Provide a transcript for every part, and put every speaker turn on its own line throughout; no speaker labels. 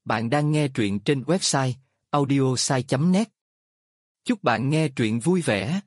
Bạn đang nghe truyện trên website audiosai.net. Chúc bạn nghe truyện vui vẻ.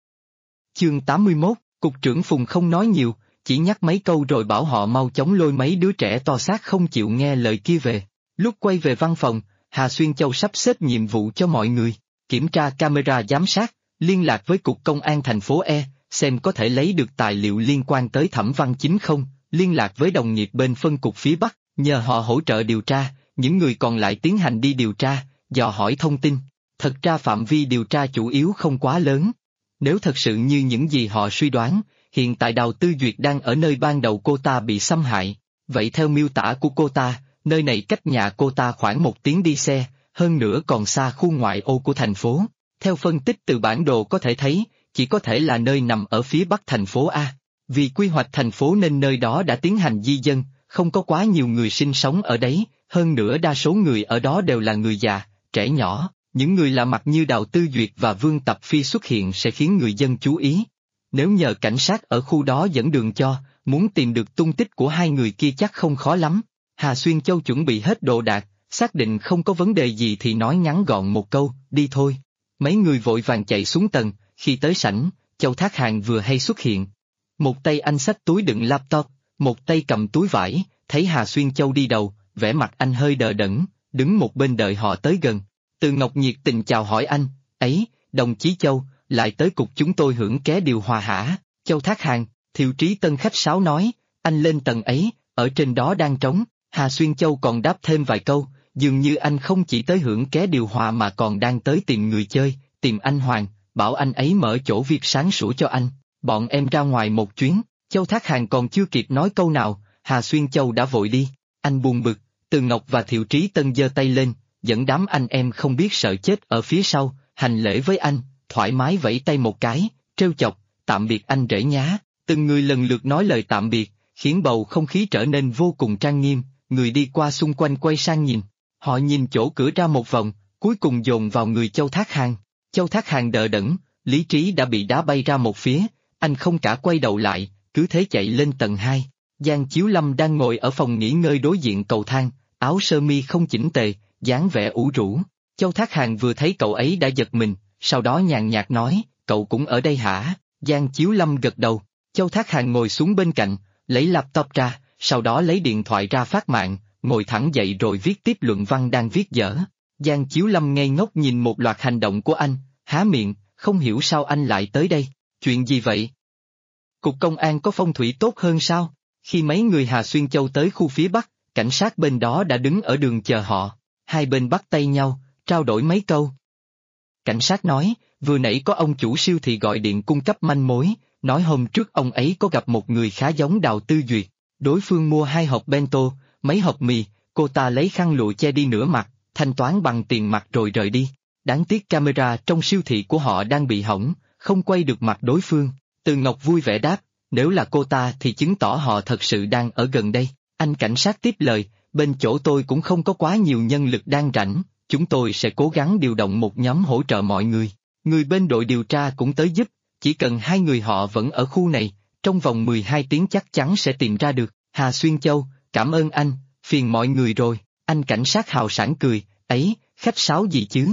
Chương 81, Cục trưởng Phùng không nói nhiều, chỉ nhắc mấy câu rồi bảo họ mau chóng lôi mấy đứa trẻ to xác không chịu nghe lời kia về. Lúc quay về văn phòng, Hà Xuyên Châu sắp xếp nhiệm vụ cho mọi người, kiểm tra camera giám sát, liên lạc với Cục Công an thành phố E, xem có thể lấy được tài liệu liên quan tới Thẩm Văn Chính không, liên lạc với đồng nghiệp bên phân cục phía Bắc, nhờ họ hỗ trợ điều tra. Những người còn lại tiến hành đi điều tra, dò hỏi thông tin. Thật ra phạm vi điều tra chủ yếu không quá lớn. Nếu thật sự như những gì họ suy đoán, hiện tại Đào Tư Duyệt đang ở nơi ban đầu cô ta bị xâm hại. Vậy theo miêu tả của cô ta, nơi này cách nhà cô ta khoảng 1 tiếng đi xe, hơn nữa còn xa khu ngoại ô của thành phố. Theo phân tích từ bản đồ có thể thấy, chỉ có thể là nơi nằm ở phía bắc thành phố A. Vì quy hoạch thành phố nên nơi đó đã tiến hành di dân, không có quá nhiều người sinh sống ở đấy. Hơn nữa đa số người ở đó đều là người già, trẻ nhỏ, những người lạ mặt như Đào Tư Duyệt và Vương Tập Phi xuất hiện sẽ khiến người dân chú ý. Nếu nhờ cảnh sát ở khu đó dẫn đường cho, muốn tìm được tung tích của hai người kia chắc không khó lắm. Hà Xuyên Châu chuẩn bị hết đồ đạc, xác định không có vấn đề gì thì nói ngắn gọn một câu, đi thôi. Mấy người vội vàng chạy xuống tầng, khi tới sảnh, Châu Thác Hàng vừa hay xuất hiện. Một tay anh xách túi đựng laptop, một tay cầm túi vải, thấy Hà Xuyên Châu đi đầu. Vẻ mặt anh hơi đờ đẫn, đứng một bên đợi họ tới gần. Từ Ngọc nhiệt tình chào hỏi anh, ấy, đồng chí Châu, lại tới cục chúng tôi hưởng ké điều hòa hả? Châu Thác Hàng, Thiệu Trí Tân khách sáo nói, anh lên tầng ấy, ở trên đó đang trống. Hà Xuyên Châu còn đáp thêm vài câu, dường như anh không chỉ tới hưởng ké điều hòa mà còn đang tới tìm người chơi, tìm anh Hoàng, bảo anh ấy mở chỗ việc sáng sủa cho anh, bọn em ra ngoài một chuyến. Châu Thác Hàng còn chưa kịp nói câu nào, Hà Xuyên Châu đã vội đi, anh buồn bực. Từ Ngọc và Thiệu Trí Tân giơ tay lên, dẫn đám anh em không biết sợ chết ở phía sau, hành lễ với anh, thoải mái vẫy tay một cái, trêu chọc, tạm biệt anh rể nhá. Từng người lần lượt nói lời tạm biệt, khiến bầu không khí trở nên vô cùng trang nghiêm, người đi qua xung quanh quay sang nhìn. Họ nhìn chỗ cửa ra một vòng, cuối cùng dồn vào người Châu Thác Hàng. Châu Thác Hàng đờ đẫn, lý trí đã bị đá bay ra một phía, anh không cả quay đầu lại, cứ thế chạy lên tầng 2. Giang Chiếu Lâm đang ngồi ở phòng nghỉ ngơi đối diện cầu thang, áo sơ mi không chỉnh tề, dáng vẻ ủ rũ. Châu Thác Hàng vừa thấy cậu ấy đã giật mình, sau đó nhàn nhạt nói, cậu cũng ở đây hả? Giang Chiếu Lâm gật đầu. Châu Thác Hàng ngồi xuống bên cạnh, lấy laptop ra, sau đó lấy điện thoại ra phát mạng, ngồi thẳng dậy rồi viết tiếp luận văn đang viết dở. Giang Chiếu Lâm ngây ngốc nhìn một loạt hành động của anh, há miệng, không hiểu sao anh lại tới đây, chuyện gì vậy? Cục công an có phong thủy tốt hơn sao? Khi mấy người Hà Xuyên Châu tới khu phía Bắc, cảnh sát bên đó đã đứng ở đường chờ họ, hai bên bắt tay nhau, trao đổi mấy câu. Cảnh sát nói, vừa nãy có ông chủ siêu thị gọi điện cung cấp manh mối, nói hôm trước ông ấy có gặp một người khá giống Đào Tư Duyệt, đối phương mua 2 hộp bento, mấy hộp mì, cô ta lấy khăn lụa che đi nửa mặt, thanh toán bằng tiền mặt rồi rời đi. Đáng tiếc camera trong siêu thị của họ đang bị hỏng, không quay được mặt đối phương. Từ Ngọc vui vẻ đáp, nếu là cô ta thì chứng tỏ họ thật sự đang ở gần đây. Anh cảnh sát tiếp lời, bên chỗ tôi cũng không có quá nhiều nhân lực đang rảnh, chúng tôi sẽ cố gắng điều động một nhóm hỗ trợ mọi người. Người bên đội điều tra cũng tới giúp, chỉ cần 2 người họ vẫn ở khu này, trong vòng 12 tiếng chắc chắn sẽ tìm ra được. Hà Xuyên Châu, cảm ơn anh, phiền mọi người rồi. Anh cảnh sát hào sảng cười, ấy, khách sáo gì chứ?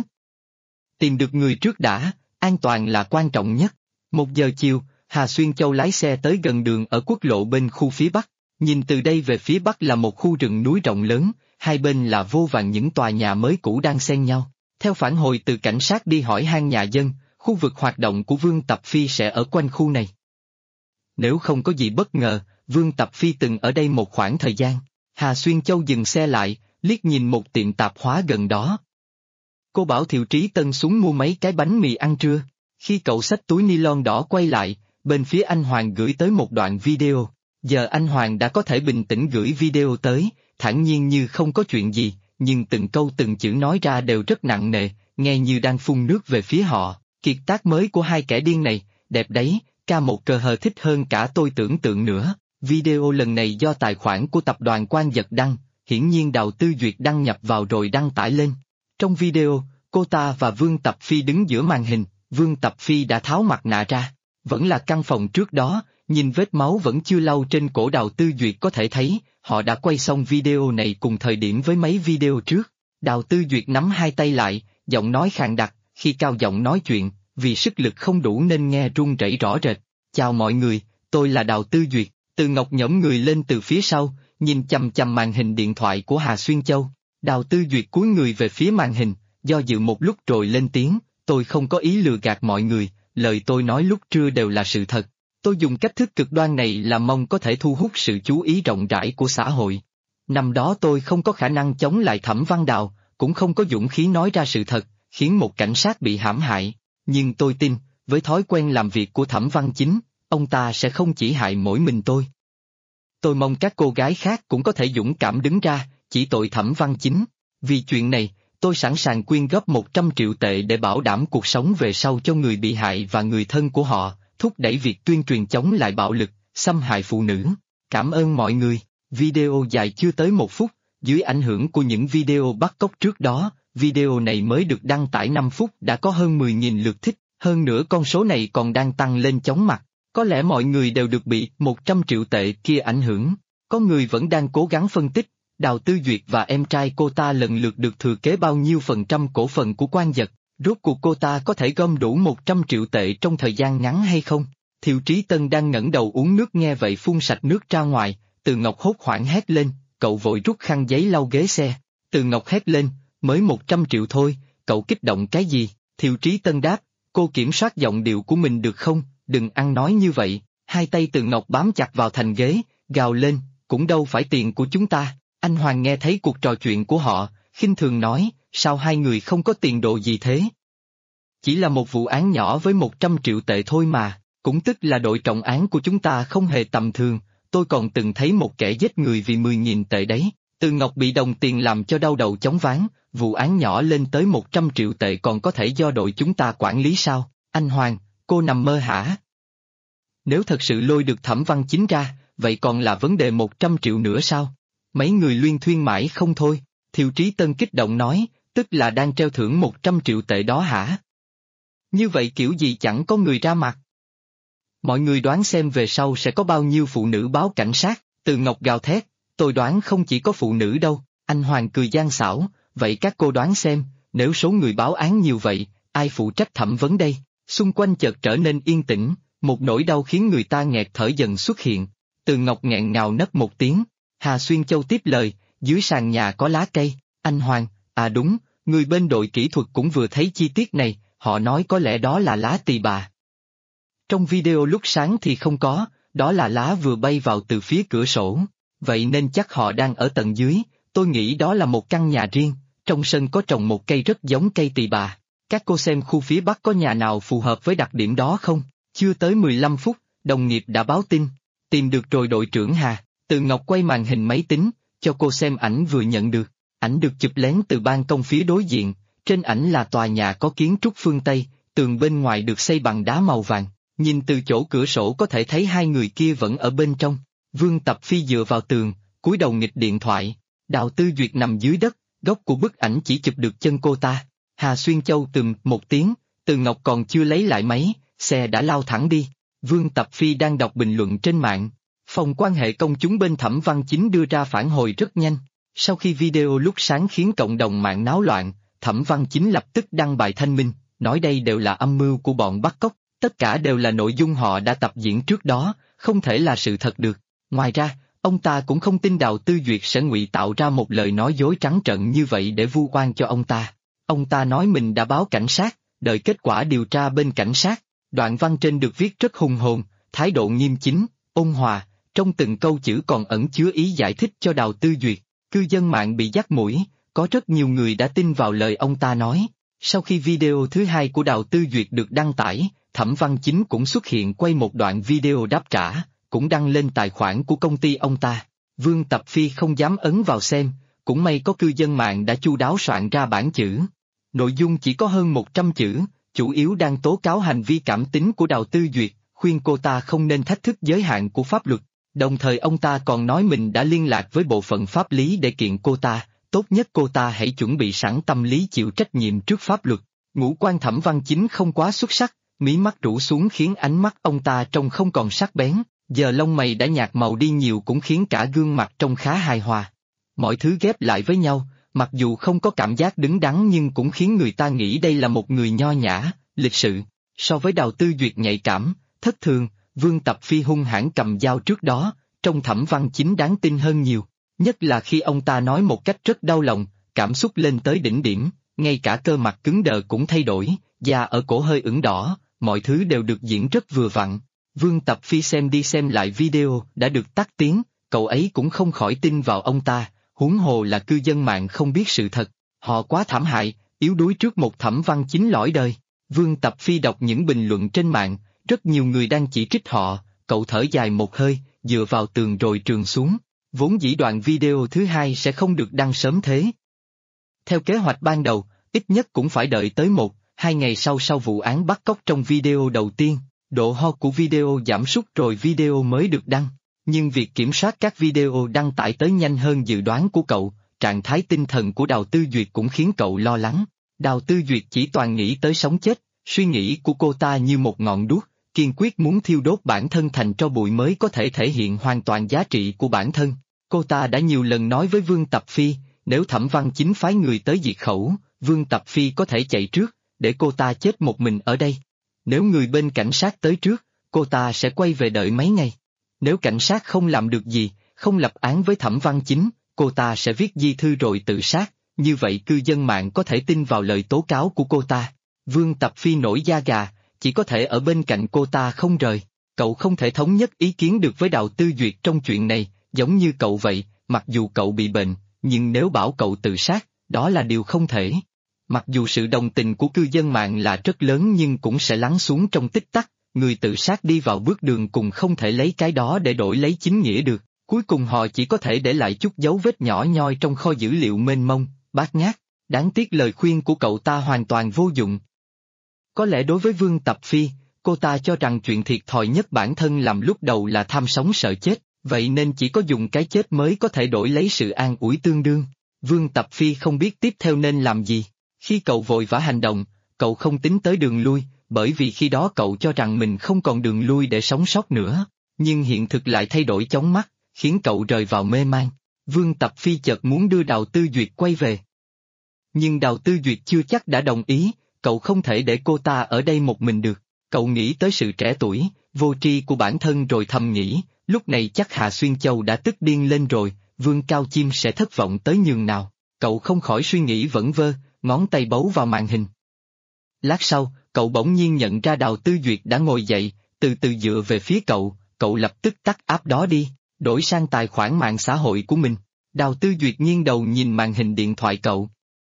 Tìm được người trước đã, an toàn là quan trọng nhất. 1 giờ chiều, Hà Xuyên Châu lái xe tới gần đường ở quốc lộ bên khu phía Bắc. Nhìn từ đây về phía Bắc là một khu rừng núi rộng lớn, hai bên là vô vàn những tòa nhà mới cũ đang xen nhau. Theo phản hồi từ cảnh sát đi hỏi han nhà dân, khu vực hoạt động của Vương Tập Phi sẽ ở quanh khu này. Nếu không có gì bất ngờ, Vương Tập Phi từng ở đây một khoảng thời gian. Hà Xuyên Châu dừng xe lại, liếc nhìn một tiệm tạp hóa gần đó. Cô bảo Thiệu Trí Tân xuống mua mấy cái bánh mì ăn trưa. Khi cậu xách túi ni-lon đỏ quay lại, bên phía anh Hoàng gửi tới một đoạn video. Giờ anh Hoàng đã có thể bình tĩnh gửi video tới, thản nhiên như không có chuyện gì, nhưng từng câu từng chữ nói ra đều rất nặng nề, nghe như đang phun nước về phía họ. Kiệt tác mới của hai kẻ điên này, đẹp đấy, ca một cờ hờ thích hơn cả tôi tưởng tượng nữa. Video lần này do tài khoản của tập đoàn Quang Dật đăng, hiển nhiên Đào Tư Duyệt đăng nhập vào rồi đăng tải lên. Trong video, cô ta và Vương Tập Phi đứng giữa màn hình, Vương Tập Phi đã tháo mặt nạ ra. Vẫn là căn phòng trước đó, nhìn vết máu vẫn chưa lau trên cổ Đào Tư Duyệt có thể thấy, họ đã quay xong video này cùng thời điểm với mấy video trước. Đào Tư Duyệt nắm hai tay lại, giọng nói khàn đặc, khi cao giọng nói chuyện, vì sức lực không đủ nên nghe run rẩy rõ rệt. Chào mọi người, tôi là Đào Tư Duyệt. Từ Ngọc nhổm người lên từ phía sau, nhìn chằm chằm màn hình điện thoại của Hà Xuyên Châu. Đào Tư Duyệt cúi người về phía màn hình, do dự một lúc rồi lên tiếng, tôi không có ý lừa gạt mọi người, lời tôi nói lúc trưa đều là sự thật. Tôi dùng cách thức cực đoan này là mong có thể thu hút sự chú ý rộng rãi của xã hội. Năm đó tôi không có khả năng chống lại Thẩm Văn Đào, cũng không có dũng khí nói ra sự thật, khiến một cảnh sát bị hãm hại. Nhưng tôi tin, với thói quen làm việc của Thẩm Văn Chính, ông ta sẽ không chỉ hại mỗi mình tôi. Tôi mong các cô gái khác cũng có thể dũng cảm đứng ra, chỉ tội Thẩm Văn Chính. Vì chuyện này, tôi sẵn sàng quyên góp 100 triệu tệ để bảo đảm cuộc sống về sau cho người bị hại và người thân của họ, thúc đẩy việc tuyên truyền chống lại bạo lực, xâm hại phụ nữ. Cảm ơn mọi người. Video dài chưa tới 1 phút, dưới ảnh hưởng của những video bắt cóc trước đó, video này mới được đăng tải 5 phút đã có hơn 10.000 lượt thích, hơn nữa con số này còn đang tăng lên chóng mặt. Có lẽ mọi người đều được bị 100 triệu tệ kia ảnh hưởng. Có người vẫn đang cố gắng phân tích, Đào Tư Duyệt và em trai cô ta lần lượt được thừa kế bao nhiêu % cổ phần của Quan Dật, rốt cuộc cô ta có thể gom đủ 100 triệu tệ trong thời gian ngắn hay không? Thiệu Trí Tân đang ngẩng đầu uống nước nghe vậy phun sạch nước ra ngoài, Từ Ngọc hốt hoảng hét lên, cậu vội rút khăn giấy lau ghế xe. Từ Ngọc hét lên, mới 100 triệu thôi, cậu kích động cái gì? Thiệu Trí Tân đáp, cô kiểm soát giọng điệu của mình được không, đừng ăn nói như vậy. Hai tay Từ Ngọc bám chặt vào thành ghế, gào lên, cũng đâu phải tiền của chúng ta. Anh Hoàng nghe thấy cuộc trò chuyện của họ, khinh thường nói, sao hai người không có tiền đồ gì thế? Chỉ là một vụ án nhỏ với 100 triệu tệ thôi mà, cũng tức là đội trọng án của chúng ta không hề tầm thường, tôi còn từng thấy một kẻ giết người vì 10.000 tệ đấy. Từ Ngọc bị đồng tiền làm cho đau đầu chóng váng, vụ án nhỏ lên tới 100 triệu tệ còn có thể do đội chúng ta quản lý sao? Anh Hoàng, cô nằm mơ hả? Nếu thật sự lôi được Thẩm Văn Chính ra, vậy còn là vấn đề 100 triệu nữa sao? Mấy người luyên thuyên mãi không thôi, Thiệu Trí Tân kích động nói, tức là đang treo thưởng 100 triệu tệ đó hả? Như vậy kiểu gì chẳng có người ra mặt. Mọi người đoán xem về sau sẽ có bao nhiêu phụ nữ báo cảnh sát, Từ Ngọc gào thét, tôi đoán không chỉ có phụ nữ đâu, anh Hoàng cười gian xảo, vậy các cô đoán xem, nếu số người báo án nhiều vậy, ai phụ trách thẩm vấn đây? Xung quanh chợt trở nên yên tĩnh, một nỗi đau khiến người ta nghẹt thở dần xuất hiện. Từ Ngọc nghẹn ngào nấc một tiếng, Hà Xuyên Châu tiếp lời, dưới sàn nhà có lá cây, anh Hoàng, à đúng, người bên đội kỹ thuật cũng vừa thấy chi tiết này, họ nói có lẽ đó là lá tỳ bà. Trong video lúc sáng thì không có, đó là lá vừa bay vào từ phía cửa sổ, vậy nên chắc họ đang ở tầng dưới, tôi nghĩ đó là một căn nhà riêng, trong sân có trồng một cây rất giống cây tỳ bà. Các cô xem khu phía Bắc có nhà nào phù hợp với đặc điểm đó không? Chưa tới 15 phút, đồng nghiệp đã báo tin, tìm được rồi đội trưởng Hà. Từ Ngọc quay màn hình máy tính, cho cô xem ảnh vừa nhận được. Ảnh được chụp lén từ ban công phía đối diện, trên ảnh là tòa nhà có kiến trúc phương Tây, tường bên ngoài được xây bằng đá màu vàng. Nhìn từ chỗ cửa sổ có thể thấy hai người kia vẫn ở bên trong. Vương Tập Phi dựa vào tường, cúi đầu nghịch điện thoại. Đào Tư Duyệt nằm dưới đất, góc của bức ảnh chỉ chụp được chân cô ta. Hà Xuyên Châu một tiếng, Từ Ngọc còn chưa lấy lại máy, xe đã lao thẳng đi. Vương Tập Phi đang đọc bình luận trên mạng. Phòng quan hệ công chúng bên Thẩm Văn Chính đưa ra phản hồi rất nhanh. Sau khi video lúc sáng khiến cộng đồng mạng náo loạn, Thẩm Văn Chính lập tức đăng bài thanh minh, nói đây đều là âm mưu của bọn bắt cóc, tất cả đều là nội dung họ đã tập diễn trước đó, không thể là sự thật được. Ngoài ra, ông ta cũng không tin Đào Tư Duyệt sẽ ngụy tạo ra một lời nói dối trắng trợn như vậy để vu oan cho ông ta. Ông ta nói mình đã báo cảnh sát, đợi kết quả điều tra bên cảnh sát. Đoạn văn trên được viết rất hùng hồn, thái độ nghiêm chính, ôn hòa, trong từng câu chữ còn ẩn chứa ý giải thích cho Đào Tư Duyệt. Cư dân mạng bị dắt mũi, có rất nhiều người đã tin vào lời ông ta nói. Sau khi video thứ hai của Đào Tư Duyệt được đăng tải, Thẩm Văn Chính cũng xuất hiện quay một đoạn video đáp trả, cũng đăng lên tài khoản của công ty ông ta. Vương Tập Phi không dám ấn vào xem, cũng may có cư dân mạng đã chu đáo soạn ra bản chữ. Nội dung chỉ có hơn 100 chữ, chủ yếu đang tố cáo hành vi cảm tính của Đào Tư Duyệt, khuyên cô ta không nên thách thức giới hạn của pháp luật. Đồng thời ông ta còn nói mình đã liên lạc với bộ phận pháp lý để kiện cô ta, tốt nhất cô ta hãy chuẩn bị sẵn tâm lý chịu trách nhiệm trước pháp luật. Ngũ quan Thẩm Văn Chính không quá xuất sắc, mí mắt rũ xuống khiến ánh mắt ông ta trông không còn sắc bén, giờ lông mày đã nhạt màu đi nhiều cũng khiến cả gương mặt trông khá hài hòa. Mọi thứ ghép lại với nhau, Mặc dù không có cảm giác đứng đắn nhưng cũng khiến người ta nghĩ đây là một người nho nhã, lịch sự. So với Đào Tư Duyệt nhạy cảm, thất thường, Vương Tập Phi hung hãn cầm dao trước đó, trong Thẩm Văn Chính đáng tin hơn nhiều. Nhất là khi ông ta nói một cách rất đau lòng, cảm xúc lên tới đỉnh điểm, ngay cả cơ mặt cứng đờ cũng thay đổi, da ở cổ hơi ửng đỏ, mọi thứ đều được diễn rất vừa vặn. Vương Tập Phi xem đi xem lại video đã được tắt tiếng, cậu ấy cũng không khỏi tin vào ông ta, huống hồ là cư dân mạng không biết sự thật. Họ quá thảm hại, yếu đuối trước một Thẩm Văn Chính lõi đời. Vương Tập Phi đọc những bình luận trên mạng, rất nhiều người đang chỉ trích họ, cậu thở dài một hơi, dựa vào tường rồi trườn xuống. Vốn dĩ đoạn video thứ hai sẽ không được đăng sớm thế. Theo kế hoạch ban đầu, ít nhất cũng phải đợi tới 1-2 ngày sau vụ án bắt cóc trong video đầu tiên, độ ho của video giảm sút rồi video mới được đăng. Nhưng việc kiểm soát các video đăng tải tới nhanh hơn dự đoán của cậu, trạng thái tinh thần của Đào Tư Duyệt cũng khiến cậu lo lắng. Đào Tư Duyệt chỉ toàn nghĩ tới sống chết, suy nghĩ của cô ta như một ngọn đuốc, kiên quyết muốn thiêu đốt bản thân thành tro bụi mới có thể thể hiện hoàn toàn giá trị của bản thân. Cô ta đã nhiều lần nói với Vương Tập Phi, nếu Thẩm Văn Chính phái người tới diệt khẩu, Vương Tập Phi có thể chạy trước, để cô ta chết một mình ở đây. Nếu người bên cảnh sát tới trước, cô ta sẽ quay về đợi mấy ngày. Nếu cảnh sát không làm được gì, không lập án với Thẩm Văn Chính, cô ta sẽ viết di thư rồi tự sát, như vậy cư dân mạng có thể tin vào lời tố cáo của cô ta. Vương Tập Phi nổi da gà, chỉ có thể ở bên cạnh cô ta không rời. Cậu không thể thống nhất ý kiến được với Đào Tư Duyệt trong chuyện này, giống như cậu vậy, mặc dù cậu bị bệnh, nhưng nếu bảo cậu tự sát, đó là điều không thể. Mặc dù sự đồng tình của cư dân mạng là rất lớn nhưng cũng sẽ lắng xuống trong tích tắc, người tự sát đi vào bước đường cùng không thể lấy cái đó để đổi lấy chính nghĩa được, cuối cùng họ chỉ có thể để lại chút dấu vết nhỏ nhoi trong kho dữ liệu mênh mông, bát ngát. Đáng tiếc lời khuyên của cậu ta hoàn toàn vô dụng. Có lẽ đối với Vương Tập Phi, cô ta cho rằng chuyện thiệt thòi nhất bản thân làm lúc đầu là tham sống sợ chết, vậy nên chỉ có dùng cái chết mới có thể đổi lấy sự an ủi tương đương. Vương Tập Phi không biết tiếp theo nên làm gì. Khi cậu vội vã hành động, cậu không tính tới đường lui, bởi vì khi đó cậu cho rằng mình không còn đường lui để sống sót nữa. Nhưng hiện thực lại thay đổi chóng mắt, khiến cậu rơi vào mê man. Vương Tập Phi chợt muốn đưa Đào Tư Duyệt quay về. Nhưng Đào Tư Duyệt chưa chắc đã đồng ý, cậu không thể để cô ta ở đây một mình được. Cậu nghĩ tới sự trẻ tuổi, vô tri của bản thân rồi thầm nghĩ, lúc này chắc Hà Xuyên Châu đã tức điên lên rồi, Vương Cao Chim sẽ thất vọng tới nhường nào. Cậu không khỏi suy nghĩ vẩn vơ, ngón tay bấu vào màn hình. Lát sau, cậu bỗng nhiên nhận ra Đào Tư Duyệt đã ngồi dậy, từ từ dựa về phía cậu lập tức tắt app đó đi, đổi sang tài khoản mạng xã hội của mình. Đào Tư Duyệt nghiêng đầu nhìn màn hình điện thoại cậu.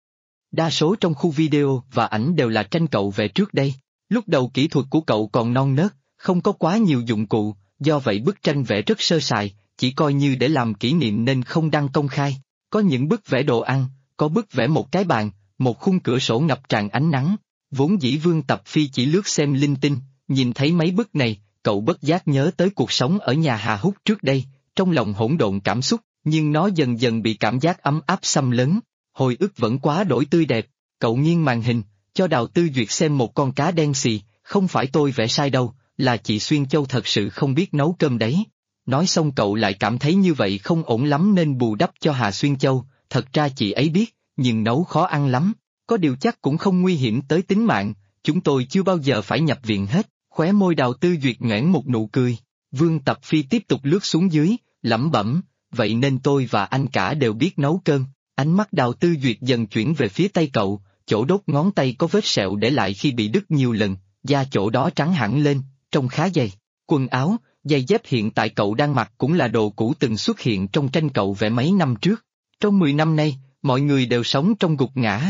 Đa số trong khu video và ảnh đều là tranh cậu vẽ trước đây. Lúc đầu kỹ thuật của cậu còn non nớt, không có quá nhiều dụng cụ, do vậy bức tranh vẽ rất sơ sài, chỉ coi như để làm kỷ niệm nên không đăng công khai. Có những bức vẽ đồ ăn, có bức vẽ một cái bàn, một khung cửa sổ ngập tràn ánh nắng. Vốn dĩ Vương Tập Phi chỉ lướt xem linh tinh, nhìn thấy mấy bức này, cậu bất giác nhớ tới cuộc sống ở nhà Hà Húc trước đây, trong lòng hỗn độn cảm xúc, nhưng nó dần dần bị cảm giác ấm áp xâm lấn. Hồi ức vẫn quá đổi tươi đẹp, cậu nghiêng màn hình, cho Đào Tư Duyệt xem một con cá đen xì, không phải tôi vẽ sai đâu, là chị Xuyên Châu thật sự không biết nấu cơm đấy. Nói xong cậu lại cảm thấy như vậy không ổn lắm nên bù đắp cho Hà Xuyên Châu, thật ra chị ấy biết, nhưng nấu khó ăn lắm, có điều chắc cũng không nguy hiểm tới tính mạng, chúng tôi chưa bao giờ phải nhập viện hết. Khóe môi Đào Tư Duyệt nhoẻn một nụ cười, Vương Tập Phi tiếp tục lướt xuống dưới, lẩm bẩm, vậy nên tôi và anh cả đều biết nấu cơm. Ánh mắt Đào Tư Duyệt dần chuyển về phía tay cậu, chỗ đốt ngón tay có vết sẹo để lại khi bị đứt nhiều lần, da chỗ đó trắng hẳn lên, trông khá dày. Quần áo, giày dép hiện tại cậu đang mặc cũng là đồ cũ từng xuất hiện trong tranh cậu vẽ mấy năm trước. Trong 10 năm nay, mọi người đều sống trong gục ngã.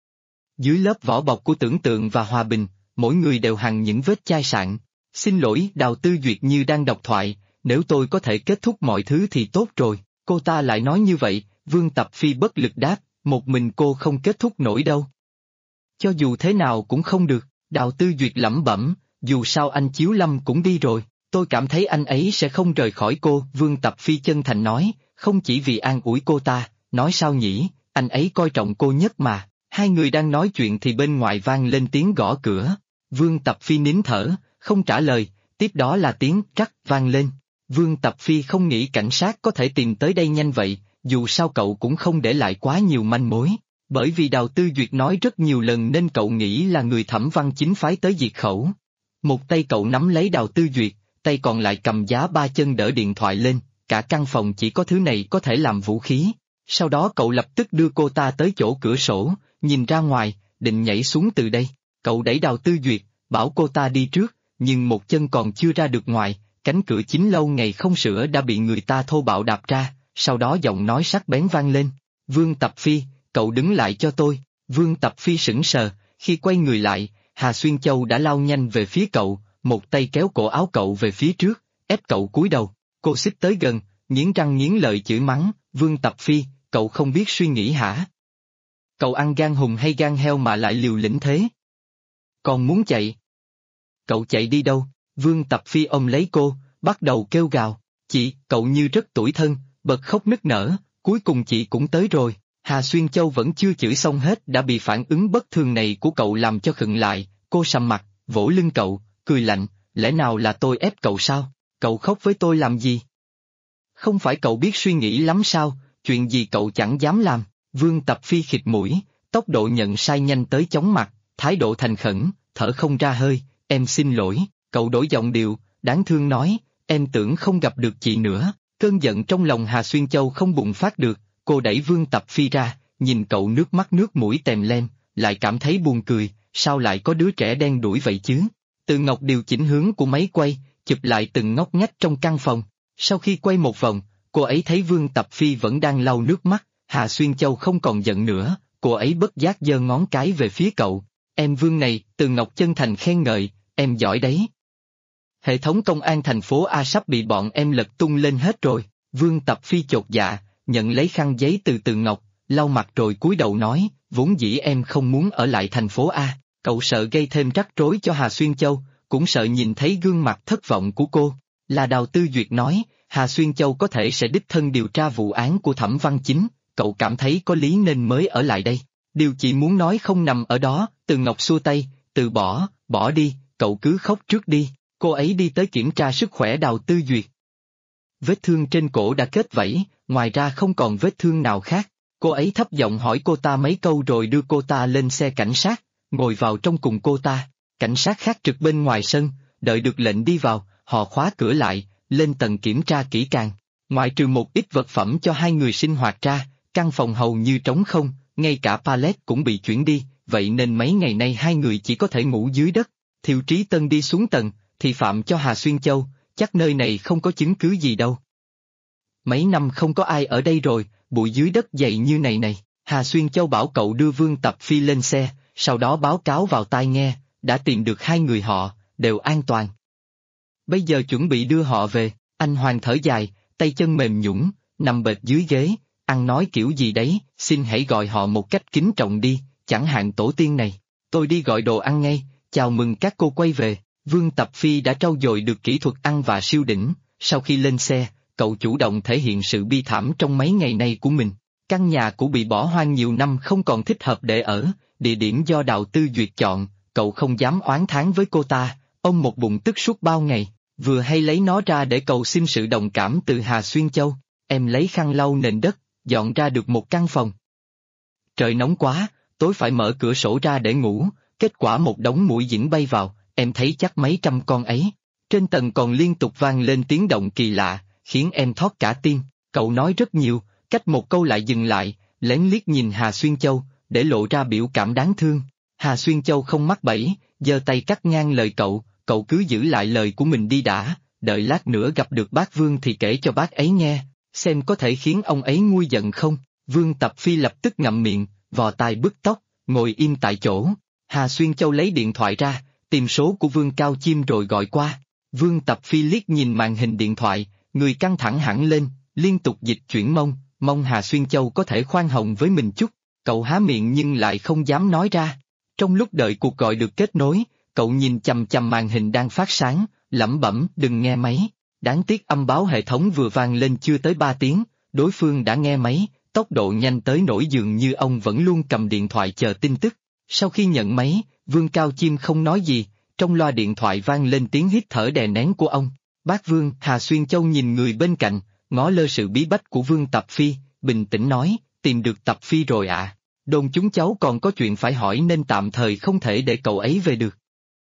Dưới lớp vỏ bọc của tưởng tượng và hòa bình, mỗi người đều hằn những vết chai sạn. Xin lỗi, Đào Tư Duyệt như đang đọc thoại, nếu tôi có thể kết thúc mọi thứ thì tốt rồi. Cô ta lại nói như vậy, Vương Tập Phi bất lực đáp, một mình cô không kết thúc nổi đâu. Cho dù thế nào cũng không được, Đào Tư Duyệt lẩm bẩm, dù sao anh Chiếu Lâm cũng đi rồi, tôi cảm thấy anh ấy sẽ không rời khỏi cô. Vương Tập Phi chân thành nói, không chỉ vì an ủi cô ta, nói sao nhỉ, anh ấy coi trọng cô nhất mà. Hai người đang nói chuyện thì bên ngoài vang lên tiếng gõ cửa. Vương Tập Phi nín thở, không trả lời, tiếp đó là tiếng trắc vang lên. Vương Tập Phi không nghĩ cảnh sát có thể tìm tới đây nhanh vậy, dù sao cậu cũng không để lại quá nhiều manh mối. Bởi vì Đào Tư Duyệt nói rất nhiều lần nên cậu nghĩ là người Thẩm Văn Chính phái tới diệt khẩu. Một tay cậu nắm lấy Đào Tư Duyệt, tay còn lại cầm giá ba chân đỡ điện thoại lên, cả căn phòng chỉ có thứ này có thể làm vũ khí. Sau đó cậu lập tức đưa cô ta tới chỗ cửa sổ, nhìn ra ngoài, định nhảy xuống từ đây. Cậu đẩy Đào Tư Duyệt, bảo cô ta đi trước, nhưng một chân còn chưa ra được ngoài, cánh cửa chính lâu ngày không sửa đã bị người ta thô bạo đạp ra, sau đó giọng nói sắc bén vang lên. Vương Tập Phi, cậu đứng lại cho tôi. Vương Tập Phi sững sờ, khi quay người lại, Hà Xuyên Châu đã lao nhanh về phía cậu, một tay kéo cổ áo cậu về phía trước, ép cậu cúi đầu. Cô xích tới gần, nghiến răng nghiến lợi chửi mắng, Vương Tập Phi, cậu không biết suy nghĩ hả? Cậu ăn gan hùng hay gan heo mà lại liều lĩnh thế? Còn muốn chạy? Cậu chạy đi đâu? Vương Tập Phi ôm lấy cô, bắt đầu kêu gào, chị, cậu như rất tủi thân, bật khóc nức nở, cuối cùng chị cũng tới rồi. Hà Xuyên Châu vẫn chưa chửi xong hết đã bị phản ứng bất thường này của cậu làm cho khựng lại, cô sầm mặt, vỗ lưng cậu, cười lạnh, lẽ nào là tôi ép cậu sao? Cậu khóc với tôi làm gì? Không phải cậu biết suy nghĩ lắm sao, chuyện gì cậu chẳng dám làm. Vương Tập Phi khịt mũi, tốc độ nhận sai nhanh tới chóng mặt, thái độ thành khẩn, thở không ra hơi, em xin lỗi, cậu đổi giọng điệu, đáng thương nói, em tưởng không gặp được chị nữa. Cơn giận trong lòng Hà Xuyên Châu không bùng phát được, cô đẩy Vương Tập Phi ra, nhìn cậu nước mắt nước mũi tèm lem, lại cảm thấy buồn cười, sao lại có đứa trẻ đen đuổi vậy chứ? Từ Ngọc điều chỉnh hướng của máy quay, chụp lại từng ngóc ngách trong căn phòng. Sau khi quay một vòng, cô ấy thấy Vương Tập Phi vẫn đang lau nước mắt, Hà Xuyên Châu không còn giận nữa, cô ấy bất giác giơ ngón cái về phía cậu. Em Vương này, Từ Ngọc chân thành khen ngợi, em giỏi đấy. Hệ thống công an thành phố A sắp bị bọn em lật tung lên hết rồi. Vương Tập Phi chột dạ, nhận lấy khăn giấy từ Từ Ngọc, lau mặt rồi cúi đầu nói, vốn dĩ em không muốn ở lại thành phố A, cậu sợ gây thêm rắc rối cho Hà Xuyên Châu, cũng sợ nhìn thấy gương mặt thất vọng của cô. Là Đào Tư Duyệt nói, Hà Xuyên Châu có thể sẽ đích thân điều tra vụ án của Thẩm Văn Chính, cậu cảm thấy có lý nên mới ở lại đây. Điều chị muốn nói không nằm ở đó, Từ Ngọc xua tay, từ bỏ, bỏ đi, cậu cứ khóc trước đi. Cô ấy đi tới kiểm tra sức khỏe Đào Tư Duyệt. Vết thương trên cổ đã kết vảy, ngoài ra không còn vết thương nào khác. Cô ấy thấp giọng hỏi cô ta mấy câu rồi đưa cô ta lên xe cảnh sát, ngồi vào trong cùng cô ta. Cảnh sát khác trực bên ngoài sân, đợi được lệnh đi vào, họ khóa cửa lại, lên tầng kiểm tra kỹ càng. Ngoại trừ một ít vật phẩm cho hai người sinh hoạt ra, căn phòng hầu như trống không, ngay cả pallet cũng bị chuyển đi, vậy nên mấy ngày nay hai người chỉ có thể ngủ dưới đất. Thiệu Trí Tân đi xuống tầng, thì phạm cho Hà Xuyên Châu, chắc nơi này không có chứng cứ gì đâu. Mấy năm không có ai ở đây rồi, bụi dưới đất dày như này này. Hà Xuyên Châu bảo cậu đưa Vương Tập Phi lên xe, sau đó báo cáo vào tai nghe, đã tìm được hai người họ, đều an toàn. Bây giờ chuẩn bị đưa họ về. Anh Hoàng thở dài, tay chân mềm nhũn, nằm bệt dưới ghế, ăn nói kiểu gì đấy, xin hãy gọi họ một cách kính trọng đi, chẳng hạn tổ tiên này. Tôi đi gọi đồ ăn ngay, chào mừng các cô quay về. Vương Tập Phi đã trau dồi được kỹ thuật ăn và siêu đỉnh, sau khi lên xe, cậu chủ động thể hiện sự bi thảm trong mấy ngày nay của mình. Căn nhà cũ bị bỏ hoang nhiều năm không còn thích hợp để ở, địa điểm do Đào Tư Duyệt chọn, cậu không dám oán thán với cô ta, ông một bụng tức suốt bao ngày, vừa hay lấy nó ra để cầu xin sự đồng cảm từ Hà Xuyên Châu. Em lấy khăn lau nền đất, dọn ra được một căn phòng. Trời nóng quá, tối phải mở cửa sổ ra để ngủ, kết quả một đống muỗi dĩnh bay vào, em thấy chắc mấy trăm con ấy. Trên tầng còn liên tục vang lên tiếng động kỳ lạ, khiến em thót cả tim. Cậu nói rất nhiều, cách một câu lại dừng lại, lén liếc nhìn Hà Xuyên Châu, để lộ ra biểu cảm đáng thương. Hà Xuyên Châu không mắc bẫy, giơ tay cắt ngang lời cậu cứ giữ lại lời của mình đi đã, đợi lát nữa gặp được bác Vương thì kể cho bác ấy nghe, xem có thể khiến ông ấy nguôi giận không. Vương Tập Phi lập tức ngậm miệng, vò tai bứt tóc, ngồi im tại chỗ. Hà Xuyên Châu lấy điện thoại ra, tìm số của Vương Cao Chim rồi gọi qua. Vương Tập Phi liếc nhìn màn hình điện thoại, người căng thẳng hẳn lên, liên tục dịch chuyển mong Hà Xuyên Châu có thể khoan hồng với mình chút. Cậu há miệng nhưng lại không dám nói ra. Trong lúc đợi cuộc gọi được kết nối, cậu nhìn chằm chằm màn hình đang phát sáng, lẩm bẩm đừng nghe máy. Đáng tiếc âm báo hệ thống vừa vang lên chưa tới 3 tiếng, đối phương đã nghe máy, tốc độ nhanh tới nỗi dường như ông vẫn luôn cầm điện thoại chờ tin tức. Sau khi nhận máy, Vương Cao Chim không nói gì, trong loa điện thoại vang lên tiếng hít thở đè nén của ông. Bác Vương, Hà Xuyên Châu nhìn người bên cạnh, ngó lơ sự bí bách của Vương Tập Phi, bình tĩnh nói, tìm được Tập Phi rồi ạ. Đồn chúng cháu còn có chuyện phải hỏi nên tạm thời không thể để cậu ấy về được.